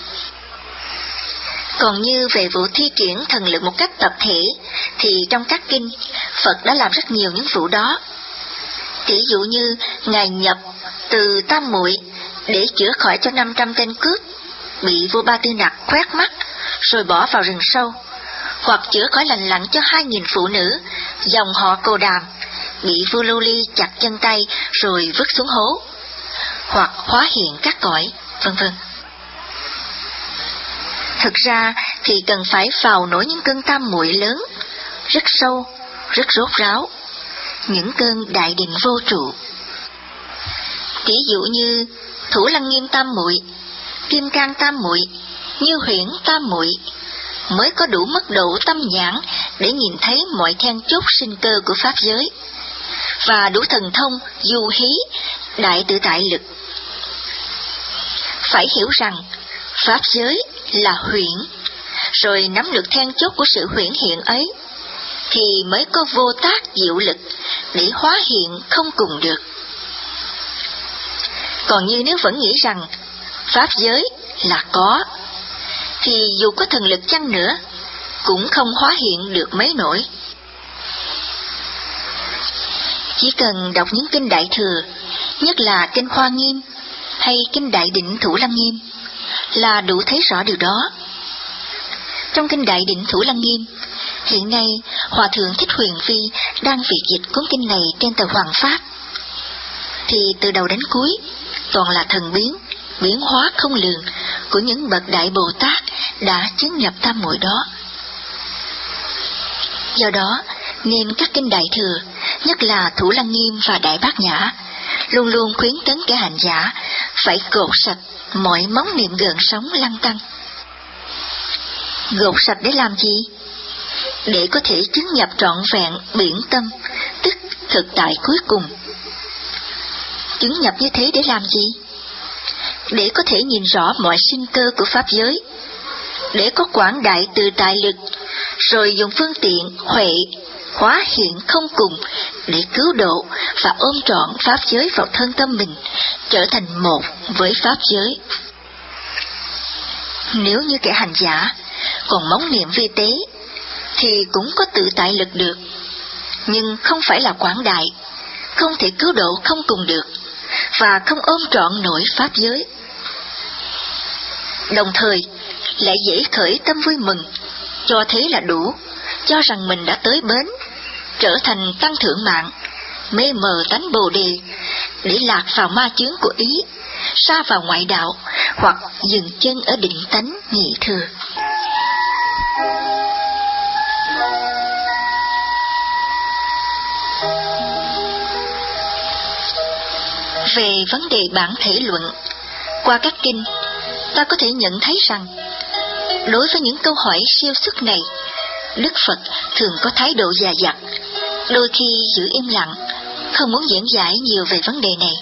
Còn như về vụ thi triển thần lực một cách tập thể, thì trong các kinh, Phật đã làm rất nhiều những vụ đó. Tỷ dụ như Ngài nhập từ Tam Muội để chữa khỏi cho năm trăm tên cướp bị vua Ba Tư Nặc khoét mắt rồi bỏ vào rừng sâu, hoặc chữa khỏi lành lặn cho hai nghìn phụ nữ dòng họ Cồ Đàm bị vua Lưu Ly chặt chân tay rồi vứt xuống hố, hoặc hóa hiện các cõi, vân vân. Thực ra thì cần phải vào nổi những cơn tam muội lớn, rất sâu, rất rốt ráo, những cơn đại định vô trụ. Tỷ dụ như Thủ Lăng Nghiêm tam muội, Kim Cang tam muội, Như Huyễn tam muội mới có đủ mức độ tâm nhãn để nhìn thấy mọi then chốt sinh cơ của pháp giới, và đủ thần thông du hí đại tự tại lực. Phải hiểu rằng pháp giới là huyễn, rồi nắm được then chốt của sự huyễn hiện ấy, thì mới có vô tác diệu lực để hóa hiện không cùng được. Còn như nếu vẫn nghĩ rằng pháp giới là có, thì dù có thần lực chăng nữa, cũng không hóa hiện được mấy nổi. Chỉ cần đọc những kinh Đại Thừa, nhất là kinh Hoa Nghiêm hay kinh Đại Định Thủ Lăng Nghiêm, là đủ thấy rõ điều đó. Trong kinh Đại Định Thủ Lăng Nghiêm, hiện nay Hòa Thượng Thích Huyền Phi đang việt dịch cuốn kinh này trên tờ Hoàng Pháp, thì từ đầu đến cuối toàn là thần biến, biến hóa không lường của những bậc đại Bồ Tát đã chứng nhập tam muội đó. Do đó nên các kinh Đại Thừa, nhất là Thủ Lăng Nghiêm và Đại Bát Nhã, luôn luôn khuyến tấn kẻ hành giả phải gột sạch mọi móng niệm gợn sóng lăng tăng. Gột sạch để làm gì? Để có thể chứng nhập trọn vẹn biển tâm, tức thực tại cuối cùng. Chứng nhập như thế để làm gì? Để có thể nhìn rõ mọi sinh cơ của pháp giới, để có quảng đại tự tại lực, rồi dùng phương tiện huệ hóa hiện không cùng để cứu độ và ôm trọn pháp giới vào thân tâm mình, trở thành một với pháp giới. Nếu như kẻ hành giả còn móng niệm vi tế, thì cũng có tự tại lực được, nhưng không phải là quảng đại, không thể cứu độ không cùng được, và không ôm trọn nổi pháp giới. Đồng thời lại dễ khởi tâm vui mừng, cho thế là đủ, cho rằng mình đã tới bến, trở thành tăng thượng mạng, mê mờ tánh Bồ Đề, để lạc vào ma chướng của ý, sa vào ngoại đạo, hoặc dừng chân ở định tánh nhị thừa. Về vấn đề bản thể luận, qua các kinh, ta có thể nhận thấy rằng, đối với những câu hỏi siêu xuất này, Đức Phật thường có thái độ dè dặt, đôi khi giữ im lặng, không muốn giảng giải nhiều về vấn đề này.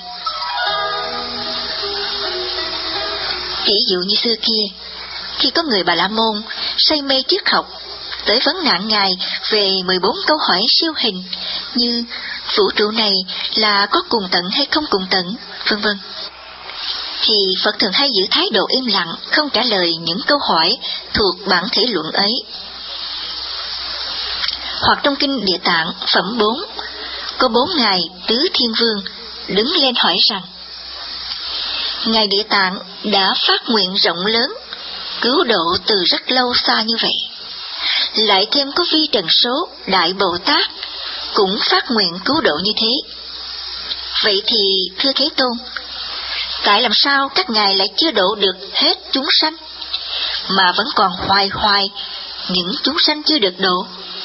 Ví dụ như xưa kia, khi có người Bà La Môn say mê triết học tới vấn nạn Ngài về mười bốn câu hỏi siêu hình như vũ trụ này là có cùng tận hay không cùng tận, vân vân, thì Phật thường hay giữ thái độ im lặng, không trả lời những câu hỏi thuộc bản thể luận ấy. Hoặc trong kinh Địa Tạng phẩm bốn, có bốn ngài tứ thiên vương đứng lên hỏi rằng: Ngài Địa Tạng đã phát nguyện rộng lớn, cứu độ từ rất lâu xa như vậy. Lại thêm có vi trần số Đại Bồ Tát cũng phát nguyện cứu độ như thế. Vậy thì thưa Thế Tôn, tại làm sao các ngài lại chưa độ được hết chúng sanh, mà vẫn còn hoài hoài những chúng sanh chưa được độ?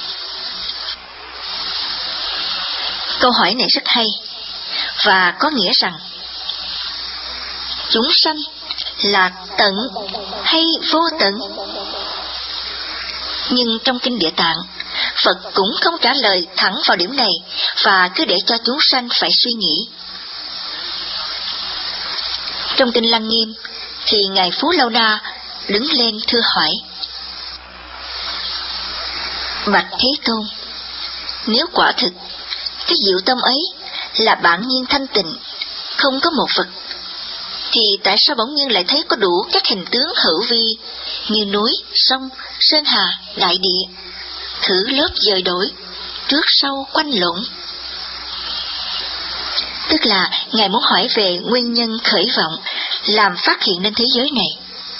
Câu hỏi này rất hay, và có nghĩa rằng chúng sanh là tận hay vô tận? Nhưng trong Kinh Địa Tạng, Phật cũng không trả lời thẳng vào điểm này, và cứ để cho chúng sanh phải suy nghĩ. Trong Kinh Lăng Nghiêm thì Ngài Phú Lâu Na đứng lên thưa hỏi: Bạch Thế Tôn, nếu quả thực cái diệu tâm ấy là bản nhiên thanh tịnh, không có một vật, thì tại sao bỗng nhiên lại thấy có đủ các hình tướng hữu vi như núi, sông, sơn hà, đại địa, thử lớp dời đổi, trước sau quanh lộn? Tức là Ngài muốn hỏi về nguyên nhân khởi vọng làm phát hiện nên thế giới này.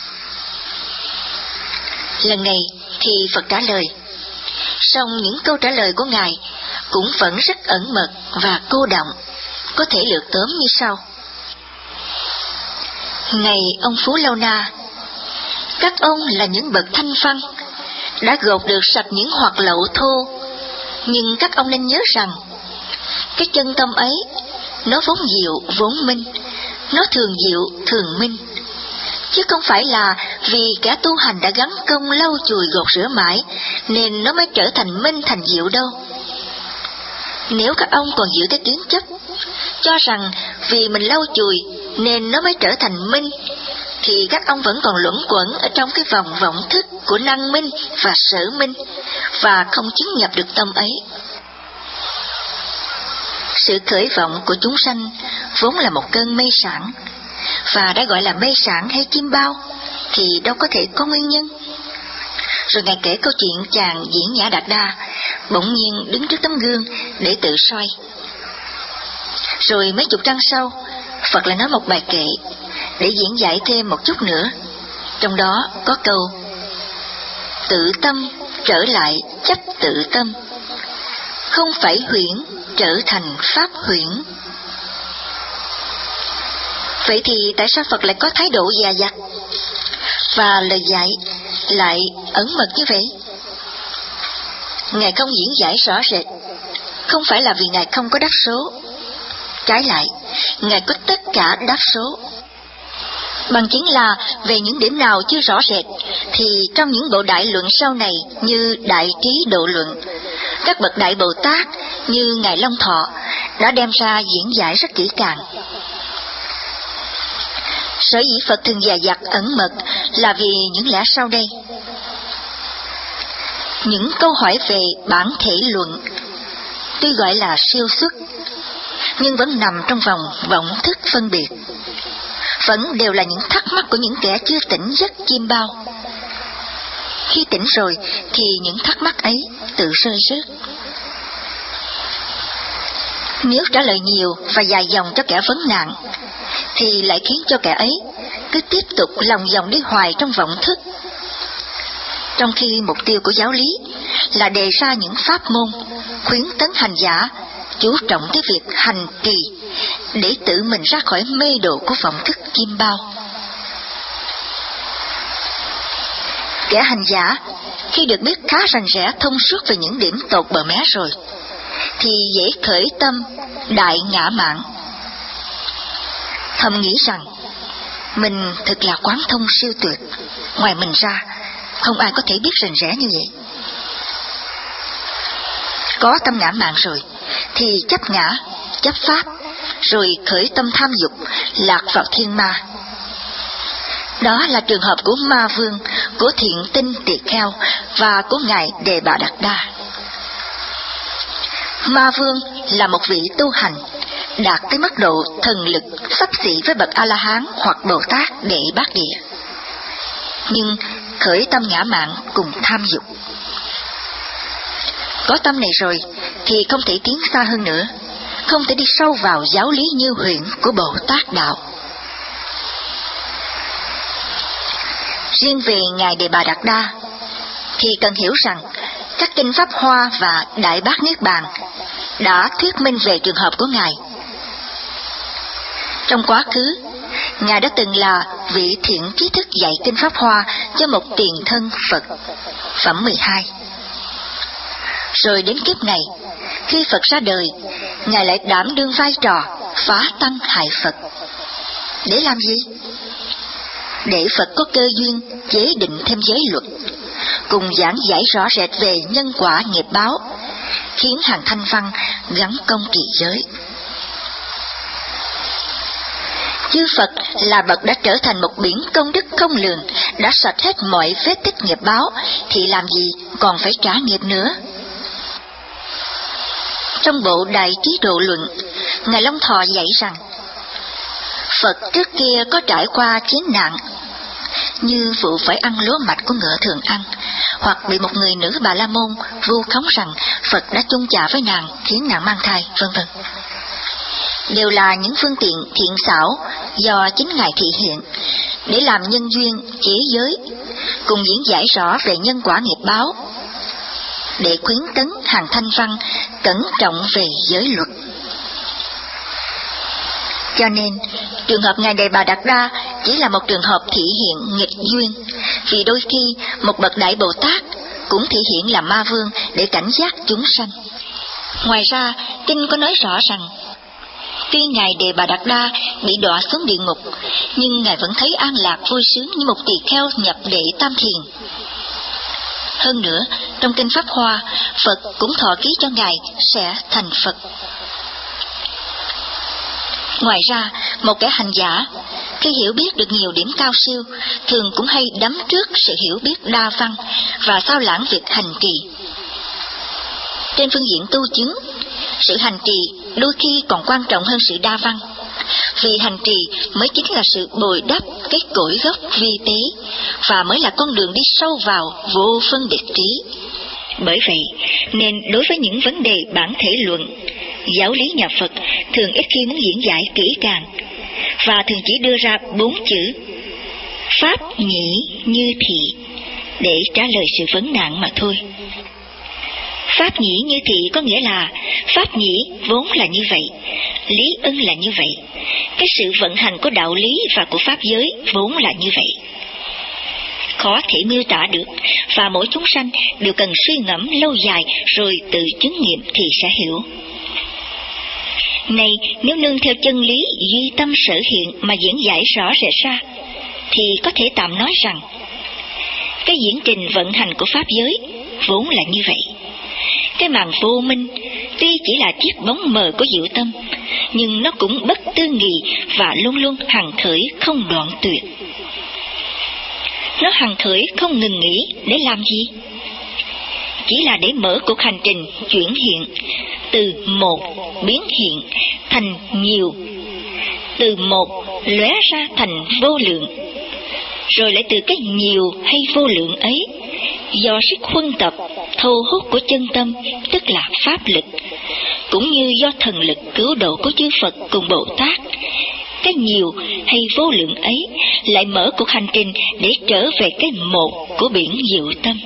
Lần này thì Phật trả lời, song những câu trả lời của Ngài cũng vẫn rất ẩn mật và cô đọng, có thể lược tóm như sau. Này ông Phú Lâu Na, các ông là những bậc thanh văn, đã gột được sạch những hoạt lậu thô, nhưng các ông nên nhớ rằng cái chân tâm ấy nó vốn diệu vốn minh, nó thường diệu thường minh, chứ không phải là vì kẻ tu hành đã gắn công lau chùi gột rửa mãi nên nó mới trở thành minh thành diệu đâu. Nếu các ông còn giữ cái kiến chấp, cho rằng vì mình lau chùi nên nó mới trở thành minh, thì các ông vẫn còn luẩn quẩn ở trong cái vòng vọng thức của năng minh và sở minh, và không chứng nhập được tâm ấy. Sự khởi vọng của chúng sanh vốn là một cơn mê sản, và đã gọi là mê sản hay chim bao thì đâu có thể có nguyên nhân. Rồi Ngài kể câu chuyện chàng Diễn Nhã Đạt Đa bỗng nhiên đứng trước tấm gương để tự soi. Rồi mấy chục trang sau, Phật lại nói một bài kệ để diễn giải thêm một chút nữa. Trong đó có câu: tự tâm trở lại chấp tự tâm, không phải huyễn trở thành pháp huyễn. Vậy thì tại sao Phật lại có thái độ dè dặt, và lời dạy lại ẩn mật như vậy? Ngài không diễn giải rõ rệt, không phải là vì Ngài không có đáp số. Trái lại, Ngài có tất cả đáp số. Bằng chứng là về những điểm nào chưa rõ rệt, thì trong những bộ đại luận sau này như Đại Trí Độ Luận, các bậc Đại Bồ Tát như Ngài Long Thọ đã đem ra diễn giải rất kỹ càng. Sở dĩ Phật thường dè dặt ẩn mật là vì những lẽ sau đây. Những câu hỏi về bản thể luận tuy gọi là siêu xuất, nhưng vẫn nằm trong vòng vọng thức phân biệt, vẫn đều là những thắc mắc của những kẻ chưa tỉnh giấc chim bao. Khi tỉnh rồi thì những thắc mắc ấy tự rơi rớt. Nếu trả lời nhiều và dài dòng cho kẻ vấn nạn, thì lại khiến cho kẻ ấy cứ tiếp tục lòng vòng đi hoài trong vọng thức. Trong khi mục tiêu của giáo lý là đề ra những pháp môn khuyến tấn hành giả chú trọng tới việc hành trì để tự mình ra khỏi mê độ của vọng thức kim bao. Kẻ hành giả khi được biết khá rành rẽ thông suốt về những điểm tột bờ mé rồi, thì dễ khởi tâm đại ngã mạn, thầm nghĩ rằng mình thật là quán thông siêu tuyệt, ngoài mình ra không ai có thể biết rành rẽ như vậy. Có tâm ngã mạn rồi thì chấp ngã, chấp pháp, rồi khởi tâm tham dục, lạc vào thiên ma. Đó là trường hợp của Ma Vương, của Thiện Tinh Tỳ Kheo và của Ngài Đề Bà Đạt Đa. Ma Vương là một vị tu hành đạt tới mức độ thần lực xấp xỉ với bậc A-la-hán hoặc Bồ Tát Đệ Bát Địa, nhưng khởi tâm ngã mạn cùng tham dục. Có tâm này rồi thì không thể tiến xa hơn nữa, không thể đi sâu vào giáo lý như huyễn của Bồ Tát Đạo. Riêng về Ngài Đề Bà Đạt Đa, thì cần hiểu rằng các kinh Pháp Hoa và Đại Bát Niết Bàn đã thuyết minh về trường hợp của Ngài. Trong quá khứ, Ngài đã từng là vị thiện trí thức dạy kinh Pháp Hoa cho một tiền thân Phật, phẩm mười hai. Rồi đến kiếp này, khi Phật ra đời, Ngài lại đảm đương vai trò phá tăng hại Phật. Để làm gì? Để Phật có cơ duyên chế định thêm giới luật, cùng giảng giải rõ rệt về nhân quả nghiệp báo, khiến hàng thanh văn gắn công trì giới. Chư Phật là bậc đã trở thành một biển công đức không lường, đã sạch hết mọi vết tích nghiệp báo, thì làm gì còn phải trả nghiệp nữa. Trong bộ Đại Trí Độ Luận, Ngài Long Thọ dạy rằng, Phật trước kia có trải qua chiến nạn, như vụ phải ăn lúa mạch của ngựa thường ăn, hoặc bị một người nữ Bà La Môn vu khống rằng Phật đã chung chạ với nàng khiến nàng mang thai, vân vân. Đều là những phương tiện thiện xảo do chính Ngài thị hiện để làm nhân duyên chế giới, cùng diễn giải rõ về nhân quả nghiệp báo, để khuyến tấn hàng thanh văn cẩn trọng về giới luật. Cho nên, trường hợp Ngài Đề Bà Đạt Đa chỉ là một trường hợp thị hiện nghịch duyên, vì đôi khi một bậc Đại Bồ Tát cũng thị hiện là ma vương để cảnh giác chúng sanh. Ngoài ra, kinh có nói rõ rằng, tuy Ngài Đề Bà Đạt Đa bị đọa xuống địa ngục, nhưng Ngài vẫn thấy an lạc vui sướng như một tỳ kheo nhập đệ tam thiền. Hơn nữa, trong kinh Pháp Hoa, Phật cũng thọ ký cho Ngài sẽ thành Phật. Ngoài ra, một kẻ hành giả, khi hiểu biết được nhiều điểm cao siêu, thường cũng hay đắm trước sự hiểu biết đa văn và sao lãng việc hành trì. Trên phương diện tu chứng, sự hành trì đôi khi còn quan trọng hơn sự đa văn, vì hành trì mới chính là sự bồi đắp cái cội gốc vi tế, và mới là con đường đi sâu vào vô phân biệt trí. Bởi vậy, nên đối với những vấn đề bản thể luận, giáo lý nhà Phật thường ít khi muốn diễn giải kỹ càng, và thường chỉ đưa ra bốn chữ pháp nhĩ như thị để trả lời sự vấn nạn mà thôi. Pháp nhĩ như thị có nghĩa là pháp nhĩ vốn là như vậy, lý ưng là như vậy, cái sự vận hành của đạo lý và của pháp giới vốn là như vậy. Khó thể miêu tả được, và mỗi chúng sanh đều cần suy ngẫm lâu dài rồi tự chứng nghiệm thì sẽ hiểu. Này, nếu nương theo chân lý duy tâm sở hiện mà diễn giải rõ rệt ra, thì có thể tạm nói rằng cái diễn trình vận hành của pháp giới vốn là như vậy. Cái màn vô minh tuy chỉ là chiếc bóng mờ của diệu tâm, nhưng nó cũng bất tư nghì và luôn luôn hằng khởi không đoạn tuyệt. Nó hằng khởi không ngừng nghỉ để làm gì? Chỉ là để mở cuộc hành trình chuyển hiện, từ một biến hiện thành nhiều, từ một lóe ra thành vô lượng, rồi lại từ cái nhiều hay vô lượng ấy, do sức huân tập thu hút của chân tâm, tức là pháp lực, cũng như do thần lực cứu độ của chư Phật cùng Bồ Tát, cái nhiều hay vô lượng ấy lại mở cuộc hành trình để trở về cái một của biển diệu tâm.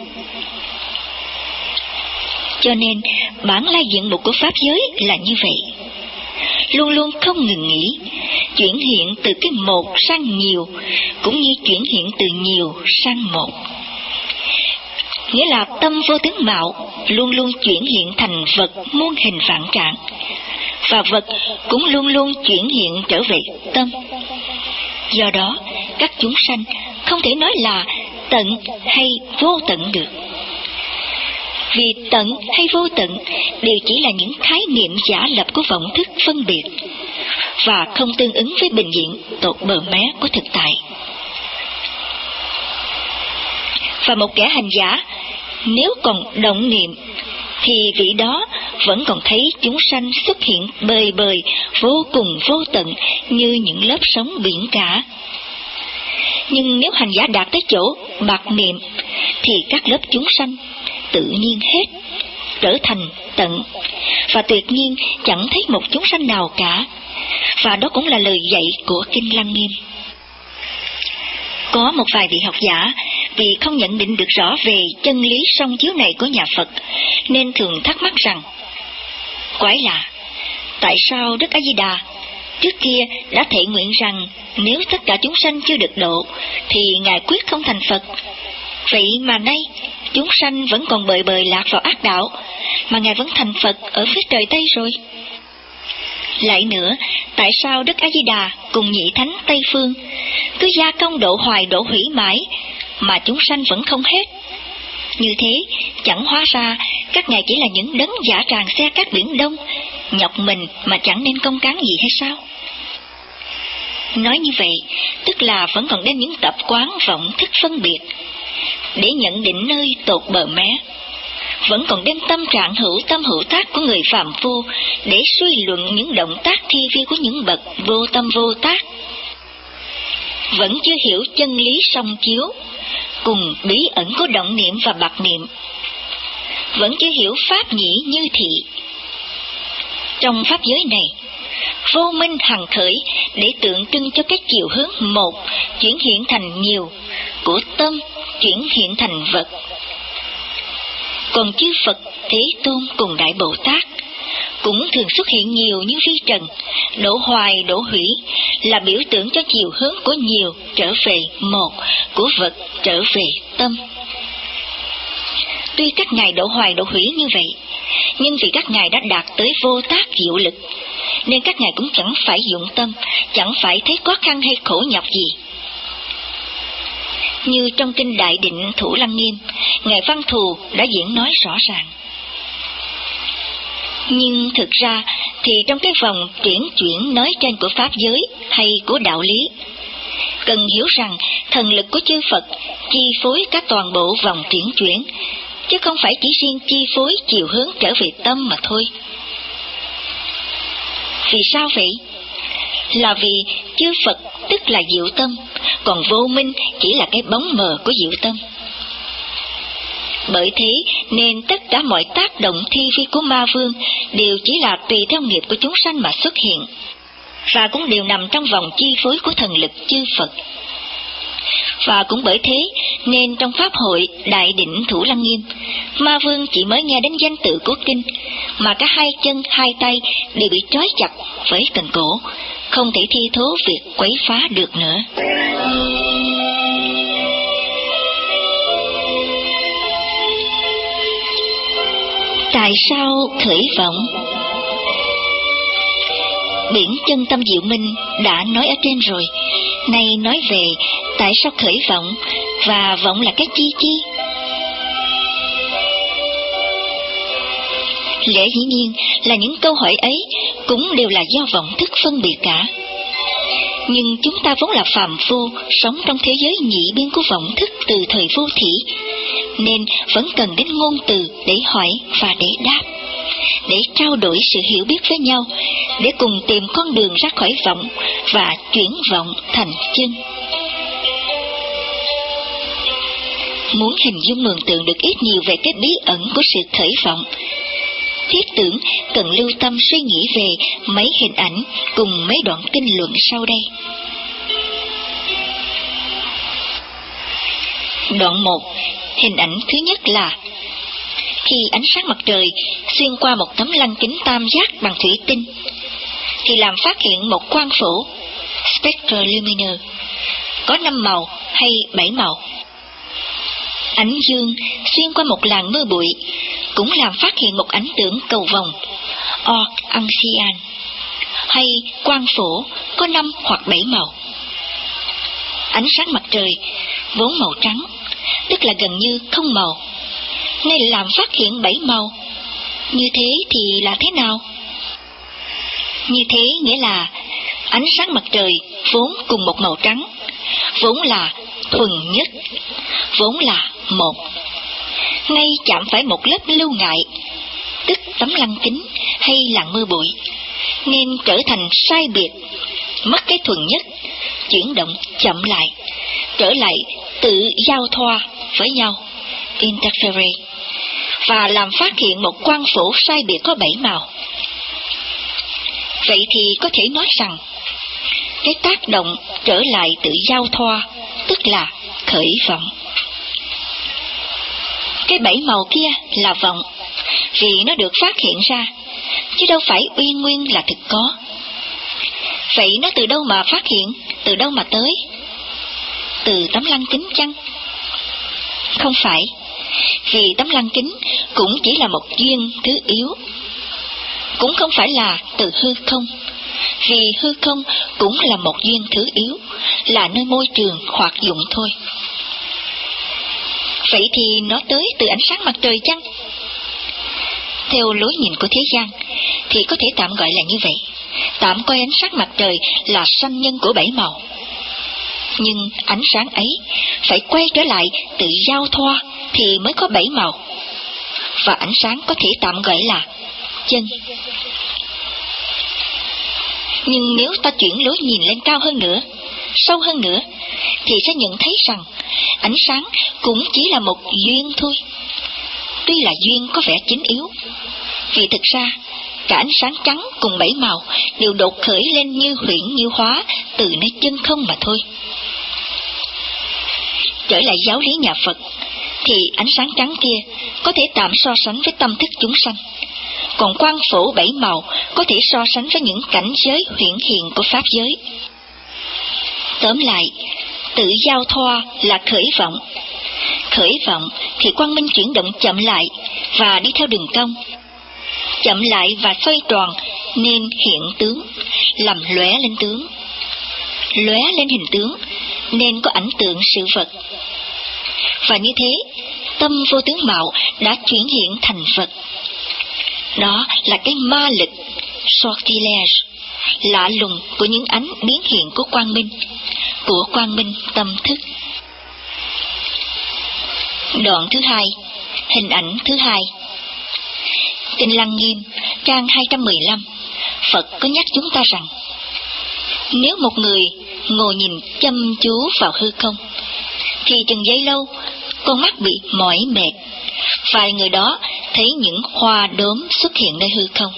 Cho nên, bản lai diện mục của pháp giới là như vậy, luôn luôn không ngừng nghỉ, chuyển hiện từ cái một sang nhiều, cũng như chuyển hiện từ nhiều sang một. Nghĩa là tâm vô tướng mạo luôn luôn chuyển hiện thành vật muôn hình vạn trạng, và vật cũng luôn luôn chuyển hiện trở về tâm. Do đó, các chúng sanh không thể nói là tận hay vô tận được, vì tận hay vô tận đều chỉ là những khái niệm giả lập của vọng thức phân biệt, và không tương ứng với bình diện tột bờ mé của thực tại. Và một kẻ hành giả nếu còn động niệm, thì vị đó vẫn còn thấy chúng sanh xuất hiện bời bời, vô cùng vô tận như những lớp sóng biển cả. Nhưng nếu hành giả đạt tới chỗ bạc niệm, thì các lớp chúng sanh tự nhiên hết, trở thành tận, và tuyệt nhiên chẳng thấy một chúng sanh nào cả. Và đó cũng là lời dạy của Kinh Lăng Nghiêm. Có một vài vị học giả vì không nhận định được rõ về chân lý song chiếu này của nhà Phật, nên thường thắc mắc rằng, quái lạ, tại sao Đức A Di Đà trước kia đã thệ nguyện rằng nếu tất cả chúng sanh chưa được độ thì Ngài quyết không thành Phật, vậy mà nay chúng sanh vẫn còn bời bời lạc vào ác đạo, mà Ngài vẫn thành Phật ở phía trời Tây rồi. Lại nữa, tại sao Đức A Di Đà cùng nhị thánh Tây Phương cứ gia công độ hoài độ hủy mãi mà chúng sanh vẫn không hết? Như thế, chẳng hóa ra các ngài chỉ là những đấng giả tràng xe các biển đông, nhọc mình mà chẳng nên công cán gì hay sao? Nói như vậy, tức là vẫn còn đem những tập quán vọng thức phân biệt để nhận định nơi tột bờ mé, vẫn còn đem tâm trạng hữu tâm hữu tác của người phàm phu để suy luận những động tác thi vi của những bậc vô tâm vô tác, vẫn chưa hiểu chân lý song chiếu cùng bí ẩn của động niệm và bạc niệm, vẫn chưa hiểu pháp nhĩ như thị. Trong pháp giới này, vô minh hằng khởi để tượng trưng cho cái chiều hướng một chuyển hiện thành nhiều, của tâm chuyển hiện thành vật. Còn chư Phật, Thế Tôn cùng Đại Bồ Tát cũng thường xuất hiện nhiều như vi trần, độ hoài độ hủy là biểu tượng cho chiều hướng của nhiều trở về một, của vật trở về tâm. Tuy các ngài độ hoài độ hủy như vậy, nhưng vì các ngài đã đạt tới vô tác diệu lực, nên các ngài cũng chẳng phải dụng tâm, chẳng phải thấy khó khăn hay khổ nhọc gì. Như trong kinh Đại Định Thủ Lăng Nghiêm, Ngài Văn Thù đã diễn nói rõ ràng. Nhưng thực ra thì trong cái vòng chuyển chuyển nói trên của pháp giới hay của đạo lý, cần hiểu rằng thần lực của chư Phật chi phối các toàn bộ vòng chuyển chuyển, chứ không phải chỉ riêng chi phối chiều hướng trở về tâm mà thôi. Vì sao vậy? Là vì chư Phật tức là diệu tâm, còn vô minh chỉ là cái bóng mờ của diệu tâm. Bởi thế nên tất cả mọi tác động thi vi của ma vương đều chỉ là tùy theo nghiệp của chúng sanh mà xuất hiện, và cũng đều nằm trong vòng chi phối của thần lực chư Phật. Và cũng bởi thế nên trong pháp hội Đại Định Thủ Lăng Nghiêm, ma vương chỉ mới nghe đến danh tự của kinh mà cả hai chân hai tay đều bị trói chặt với cần cổ, không thể thi thố việc quấy phá được nữa. Tại sao khởi vọng? Biển Chân Tâm Diệu Minh đã nói ở trên rồi, nay nói về tại sao khởi vọng, và vọng là cái chi chi? Lẽ dĩ nhiên là những câu hỏi ấy cũng đều là do vọng thức phân biệt cả. Nhưng chúng ta vốn là phàm phu, sống trong thế giới nhị biên của vọng thức từ thời vô thỉ, nên vẫn cần đến ngôn từ để hỏi và để đáp, để trao đổi sự hiểu biết với nhau, để cùng tìm con đường ra khỏi vọng và chuyển vọng thành chân. Muốn hình dung mường tượng được ít nhiều về cái bí ẩn của sự khởi vọng, thiết tưởng cần lưu tâm suy nghĩ về mấy hình ảnh cùng mấy đoạn kinh luận sau đây. Đoạn một, hình ảnh thứ nhất là khi ánh sáng mặt trời xuyên qua một tấm lăng kính tam giác bằng thủy tinh, thì làm phát hiện một quang phổ spectrolumineuse có năm màu hay bảy màu. Ánh dương xuyên qua một làn mưa bụi cũng làm phát hiện một ảnh tượng cầu vồng Orc-Ancian hay quang phổ có năm hoặc bảy màu. Ánh sáng mặt trời vốn màu trắng, tức là gần như không màu, nay làm phát hiện bảy màu. Như thế thì là thế nào? Như thế nghĩa là ánh sáng mặt trời vốn cùng một màu trắng, vốn là thuần nhất, vốn là một, nay chạm phải một lớp lưu ngại, tức tấm lăng kính hay làn mưa bụi, nên trở thành sai biệt, mất cái thuần nhất, chuyển động chậm lại, trở lại tự giao thoa với nhau, interfere, và làm phát hiện một quang phổ sai biệt có bảy màu. Vậy thì có thể nói rằng cái tác động trở lại tự giao thoa, tức là khởi vọng. Cái bảy màu kia là vọng, vì nó được phát hiện ra, chứ đâu phải uy nguyên là thực có. Vậy nó từ đâu mà phát hiện, từ đâu mà tới? Từ tấm lăng kính chăng? Không phải, vì tấm lăng kính cũng chỉ là một duyên thứ yếu. Cũng không phải là từ hư không, vì hư không cũng là một duyên thứ yếu, là nơi môi trường hoạt dụng thôi. Vậy thì nó tới từ ánh sáng mặt trời chăng? Theo lối nhìn của thế gian thì có thể tạm gọi là như vậy, tạm coi ánh sáng mặt trời là sanh nhân của bảy màu. Nhưng ánh sáng ấy phải quay trở lại tự giao thoa thì mới có bảy màu, và ánh sáng có thể tạm gọi là chân. Nhưng nếu ta chuyển lối nhìn lên cao hơn nữa, sâu hơn nữa, thì sẽ nhận thấy rằng ánh sáng cũng chỉ là một duyên thôi. Tuy là duyên có vẻ chính yếu, vì thực ra cả ánh sáng trắng cùng bảy màu đều đột khởi lên như huyễn như hóa từ nơi chân không mà thôi. Trở lại giáo lý nhà Phật, thì ánh sáng trắng kia có thể tạm so sánh với tâm thức chúng sanh, còn quang phổ bảy màu có thể so sánh với những cảnh giới huyễn hiện của pháp giới. Tóm lại, tự giao thoa là khởi vọng. Khởi vọng thì quang minh chuyển động chậm lại và đi theo đường cong. Chậm lại và xoay tròn nên hiện tướng, làm lóe lên tướng. Lóe lên hình tướng nên có ảnh tượng sự vật. Và như thế, tâm vô tướng mạo đã chuyển hiện thành Phật. Đó là cái ma lực, sortilège, lạ lùng của những ánh biến hiện của quang minh, của quang minh tâm thức. Đoạn thứ hai, hình ảnh thứ hai. Kinh Lăng Nghiêm, trang hai trăm mười lăm, Phật có nhắc chúng ta rằng, nếu một người ngồi nhìn chăm chú vào hư không, thì chừng giây lâu, con mắt bị mỏi mệt, và người đó thấy những hoa đốm xuất hiện nơi hư không.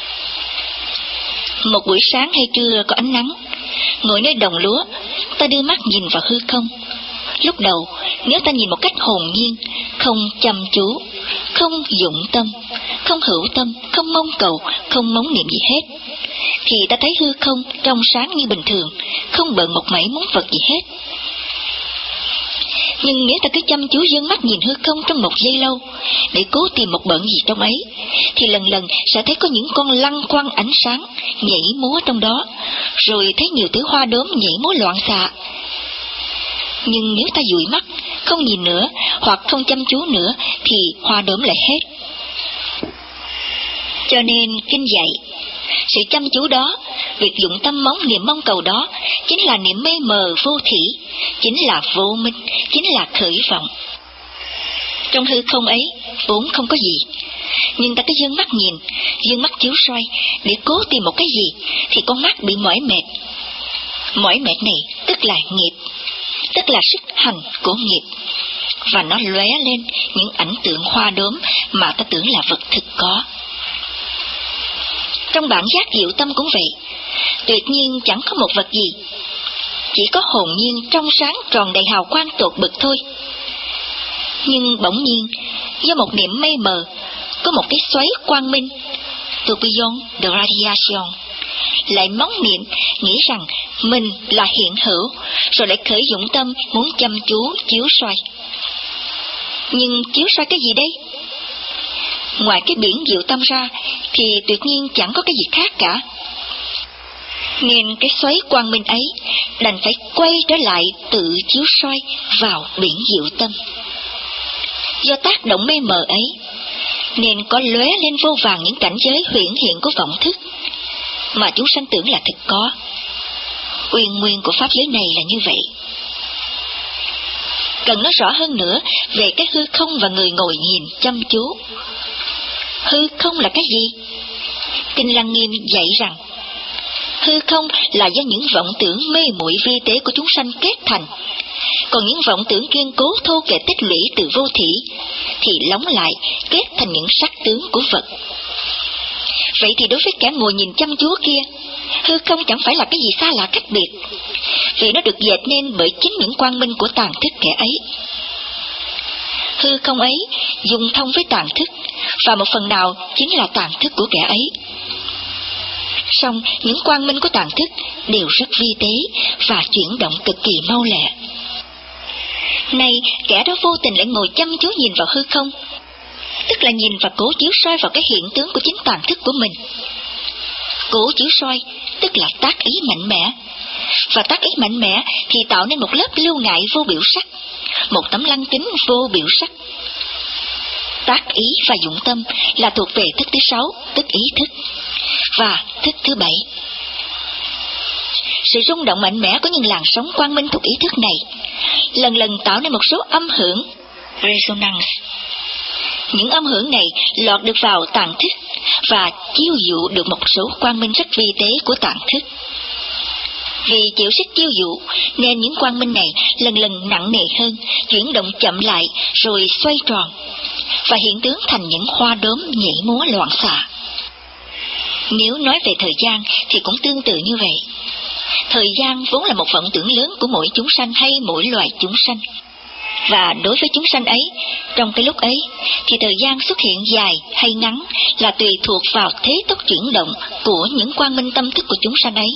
Một buổi sáng hay trưa có ánh nắng, ngồi nơi đồng lúa, ta đưa mắt nhìn vào hư không. Lúc đầu, nếu ta nhìn một cách hồn nhiên, không chăm chú, không dụng tâm, không hữu tâm, không mong cầu, không mong niệm gì hết, thì ta thấy hư không trong sáng như bình thường, không bận một mảy muốn vật gì hết. Nhưng nếu ta cứ chăm chú dương mắt nhìn hư không trong một giây lâu, để cố tìm một bận gì trong ấy, thì lần lần sẽ thấy có những con lăng quăng ánh sáng, nhảy múa trong đó, rồi thấy nhiều thứ hoa đốm nhảy múa loạn xạ. Nhưng nếu ta dụi mắt, không nhìn nữa, hoặc không chăm chú nữa, thì hoa đốm lại hết. Cho nên kinh dạy, sự chăm chú đó, việc dụng tâm móng niệm mong cầu đó, chính là niệm mê mờ vô thỉ, chính là vô minh, chính là khởi vọng. Trong hư không ấy, vốn không có gì, nhưng ta cứ dương mắt nhìn, dương mắt chiếu soi, để cố tìm một cái gì, thì con mắt bị mỏi mệt. Mỏi mệt này tức là nghiệp, tức là sức hành của nghiệp, và nó lóe lên những ảnh tượng hoa đốm mà ta tưởng là vật thực có. Trong bản giác diệu tâm cũng vậy, tuyệt nhiên chẳng có một vật gì, chỉ có hồn nhiên trong sáng tròn đầy hào quang tột bực thôi. Nhưng bỗng nhiên, do một niệm mây mờ, có một cái xoáy quang minh, tourbillon de radiation, lại móng niệm, nghĩ rằng mình là hiện hữu, rồi lại khởi dụng tâm muốn chăm chú chiếu soi. Nhưng chiếu soi cái gì đây? Ngoài cái biển diệu tâm ra, thì tuyệt nhiên chẳng có cái gì khác cả. Nên cái xoáy quang minh ấy đành phải quay trở lại tự chiếu soi vào biển diệu tâm. Do tác động mê mờ ấy, nên có lóe lên vô vàn những cảnh giới huyễn hiện của vọng thức, mà chúng sanh tưởng là thực có. Uyên nguyên của pháp giới này là như vậy. Cần nói rõ hơn nữa về cái hư không và người ngồi nhìn chăm chú. Hư không là cái gì? Kinh Lăng Nghiêm dạy rằng, hư không là do những vọng tưởng mê muội vi tế của chúng sanh kết thành, còn những vọng tưởng kiên cố thô kệch tích lũy từ vô thỉ thì lóng lại kết thành những sắc tướng của vật. Vậy thì đối với kẻ ngồi nhìn chăm chú kia, hư không chẳng phải là cái gì xa lạ cách biệt, vì nó được dệt nên bởi chính những quang minh của tàng thức kẻ ấy. Hư không ấy dùng thông với tàng thức, và một phần nào chính là tàng thức của kẻ ấy. Song những quang minh của tàng thức đều rất vi tế và chuyển động cực kỳ mau lẹ. Nay kẻ đó vô tình lại ngồi chăm chú nhìn vào hư không, tức là nhìn và cố chiếu soi vào cái hiện tướng của chính tàng thức của mình. Cố chiếu soi tức là tác ý mạnh mẽ, và tác ý mạnh mẽ thì tạo nên một lớp lưu ngại vô biểu sắc, một tấm lăng kính vô biểu sắc. Tác ý và dụng tâm là thuộc về thức thứ sáu, tức ý thức, và thức thứ bảy. Sự rung động mạnh mẽ của những làn sóng quang minh thuộc ý thức này lần lần tạo nên một số âm hưởng, resonance. Những âm hưởng này lọt được vào tàng thức và chiêu dụ được một số quang minh rất vi tế của tàng thức. Vì chịu sức chiêu dụ nên những quang minh này lần lần nặng nề hơn, chuyển động chậm lại rồi xoay tròn, và hiện tướng thành những hoa đốm nhảy múa loạn xạ. Nếu nói về thời gian thì cũng tương tự như vậy. Thời gian vốn là một vọng tưởng lớn của mỗi chúng sanh hay mỗi loài chúng sanh. Và đối với chúng sanh ấy, trong cái lúc ấy, thì thời gian xuất hiện dài hay ngắn là tùy thuộc vào thế tốc chuyển động của những quang minh tâm thức của chúng sanh ấy.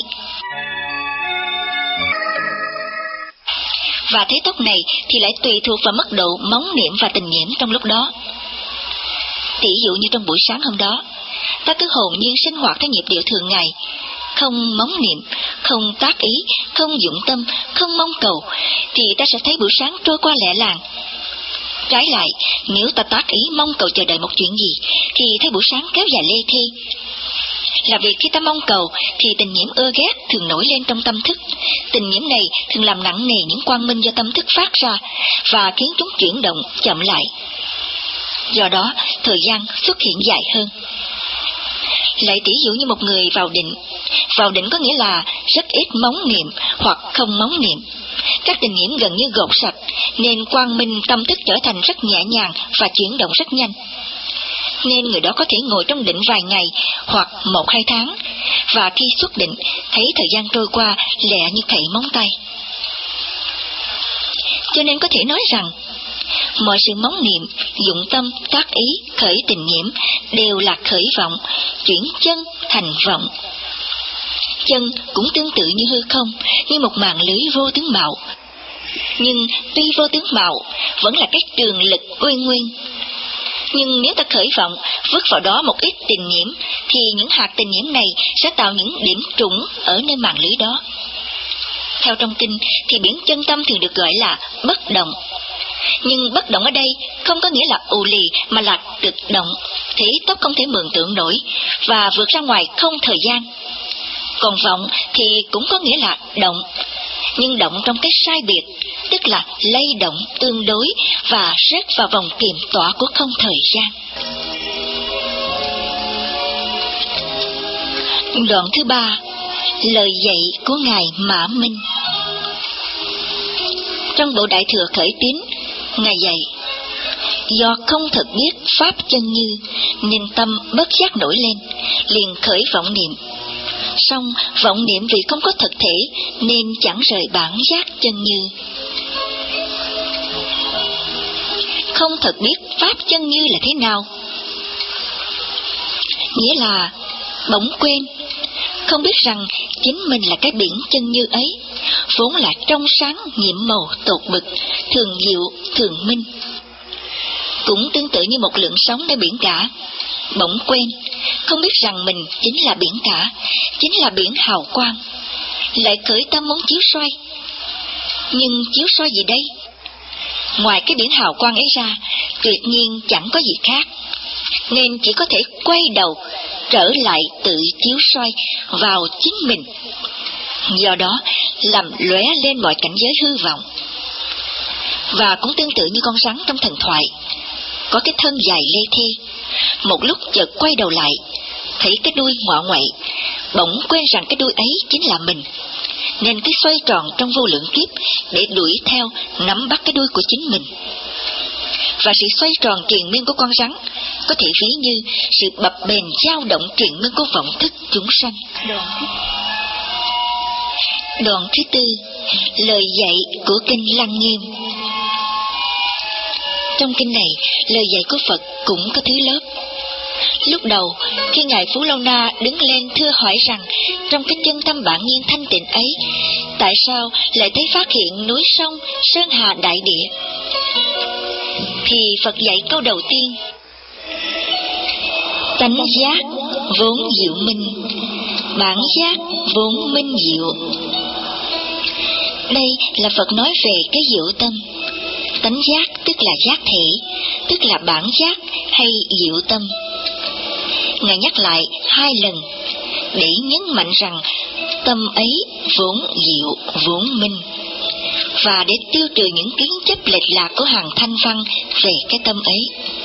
Và thế tốc này thì lại tùy thuộc vào mức độ móng niệm và tình nhiễm trong lúc đó. Tỷ dụ như trong buổi sáng hôm đó, ta cứ hồn nhiên sinh hoạt theo nhịp điệu thường ngày, không móng niệm, không tác ý, không dụng tâm, không mong cầu, thì ta sẽ thấy buổi sáng trôi qua lẹ làng. Trái lại, nếu ta tác ý mong cầu chờ đợi một chuyện gì, thì thấy buổi sáng kéo dài lê thê. Là vì khi ta mong cầu, thì tình nhiễm ưa ghét thường nổi lên trong tâm thức. Tình nhiễm này thường làm nặng nề những quang minh do tâm thức phát ra, và khiến chúng chuyển động chậm lại. Do đó, thời gian xuất hiện dài hơn. Lại tỷ dụ như một người vào định. Vào định có nghĩa là rất ít móng niệm hoặc không móng niệm. Các tình nhiễm gần như gột sạch, nên quang minh tâm thức trở thành rất nhẹ nhàng và chuyển động rất nhanh. Nên người đó có thể ngồi trong định vài ngày hoặc một hai tháng, và khi xuất định thấy thời gian trôi qua lẹ như khẩy móng tay. Cho nên có thể nói rằng mọi sự móng niệm, dụng tâm, tác ý, khởi tình nhiễm đều là khởi vọng, chuyển chân thành vọng. Chân cũng tương tự như hư không, như một màn lưới vô tướng mạo. Nhưng tuy vô tướng mạo, vẫn là cái trường lực uy nguyên. Nhưng nếu ta khởi vọng, vứt vào đó một ít tình nhiễm, thì những hạt tình nhiễm này sẽ tạo những điểm trũng ở nơi màn lưới đó. Theo trong kinh thì biển chân tâm thường được gọi là bất động. Nhưng bất động ở đây không có nghĩa là ù lì, mà là cực động, thế tốc không thể mường tượng nổi, và vượt ra ngoài không thời gian. Còn vọng thì cũng có nghĩa là động, nhưng động trong cái sai biệt, tức là lay động tương đối và rớt vào vòng kiềm tỏa của không thời gian. Đoạn thứ ba, lời dạy của Ngài Mã Minh. Trong bộ Đại Thừa Khởi Tín, Ngài dạy: do không thực biết pháp chân như, nên tâm bất giác nổi lên, liền khởi vọng niệm. Song vọng niệm vì không có thực thể, nên chẳng rời bản giác chân như. Không thực biết pháp chân như là thế nào? Nghĩa là bỗng quên, không biết rằng chính mình là cái biển chân như ấy, vốn là trong sáng nhiệm màu tột bực, thường diệu, thường minh. Cũng tương tự như một lượng sóng nơi biển cả, bỗng quên, không biết rằng mình chính là biển cả, chính là biển hào quang, lại khởi tâm muốn chiếu soi. Nhưng chiếu soi gì đây? Ngoài cái biển hào quang ấy ra, tuyệt nhiên chẳng có gì khác, nên chỉ có thể quay đầu trở lại tự chiếu soi vào chính mình. Do đó làm lóe lên mọi cảnh giới hư vọng. Và cũng tương tự như con rắn trong thần thoại, có cái thân dài lê thê, một lúc chợt quay đầu lại, thấy cái đuôi ngoạ ngoậy, bỗng quên rằng cái đuôi ấy chính là mình, nên cứ xoay tròn trong vô lượng kiếp để đuổi theo, nắm bắt cái đuôi của chính mình. Và sự xoay tròn triền miên của con rắn có thể ví như sự bập bềnh dao động triền miên của vọng thức chúng sanh. Đoạn thứ tư, lời dạy của kinh Lăng Nghiêm. Trong kinh này, lời dạy của Phật cũng có thứ lớp. Lúc đầu, khi Ngài Phú Lâu Na đứng lên thưa hỏi rằng trong cái chân tâm bản nhiên thanh tịnh ấy, tại sao lại thấy phát hiện núi sông, sơn hà đại địa? Thì Phật dạy câu đầu tiên: tánh giác vốn diệu minh, bản giác vốn minh diệu. Đây là Phật nói về cái diệu tâm. Tánh giác tức là giác thể, tức là bản giác hay diệu tâm. Ngài nhắc lại hai lần để nhấn mạnh rằng tâm ấy vốn diệu, vốn minh, và để tiêu trừ những kiến chấp lệch lạc của hàng thanh văn về cái tâm ấy.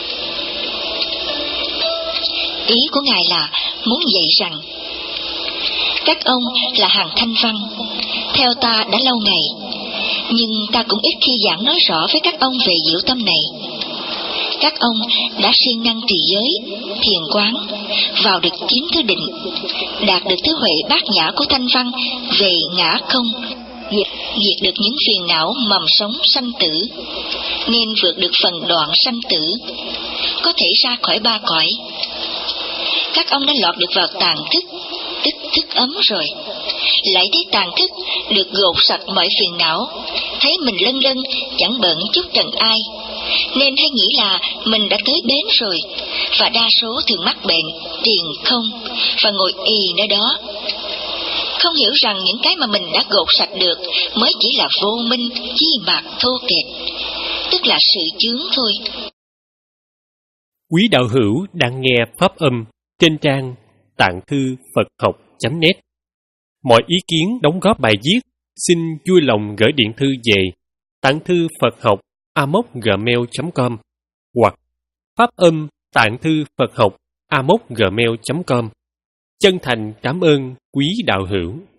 Ý của Ngài là muốn dạy rằng các ông là hàng thanh văn, theo ta đã lâu ngày, nhưng ta cũng ít khi giảng nói rõ với các ông về diệu tâm này. Các ông đã siêng năng trì giới, thiền quán, vào được chín thứ định, đạt được thứ huệ bát nhã của thanh văn về ngã không, diệt, diệt được những phiền não mầm sống sanh tử, nên vượt được phần đoạn sanh tử, có thể ra khỏi ba cõi. Các ông đã lọt được vào tàng thức, tức thức ấm rồi, lại thấy tàng thức được gột sạch mọi phiền não, thấy mình lân lân chẳng bận chút trần ai, nên hay nghĩ là mình đã tới bến rồi, và đa số thường mắc bệnh triền không và ngồi ì nơi đó, không hiểu rằng những cái mà mình đã gột sạch được mới chỉ là vô minh chi mạc thô kệch, tức là sự chướng thôi. Quý đạo hữu đang nghe pháp âm trên trang tạng thư Phật học chấm net. Mọi ý kiến đóng góp bài viết xin vui lòng gửi điện thư về tạng thư Phật học a m o c gmail chấm com hoặc pháp âm tạng thư Phật học a m o c gmail chấm com. Chân thành cảm ơn quý đạo hữu.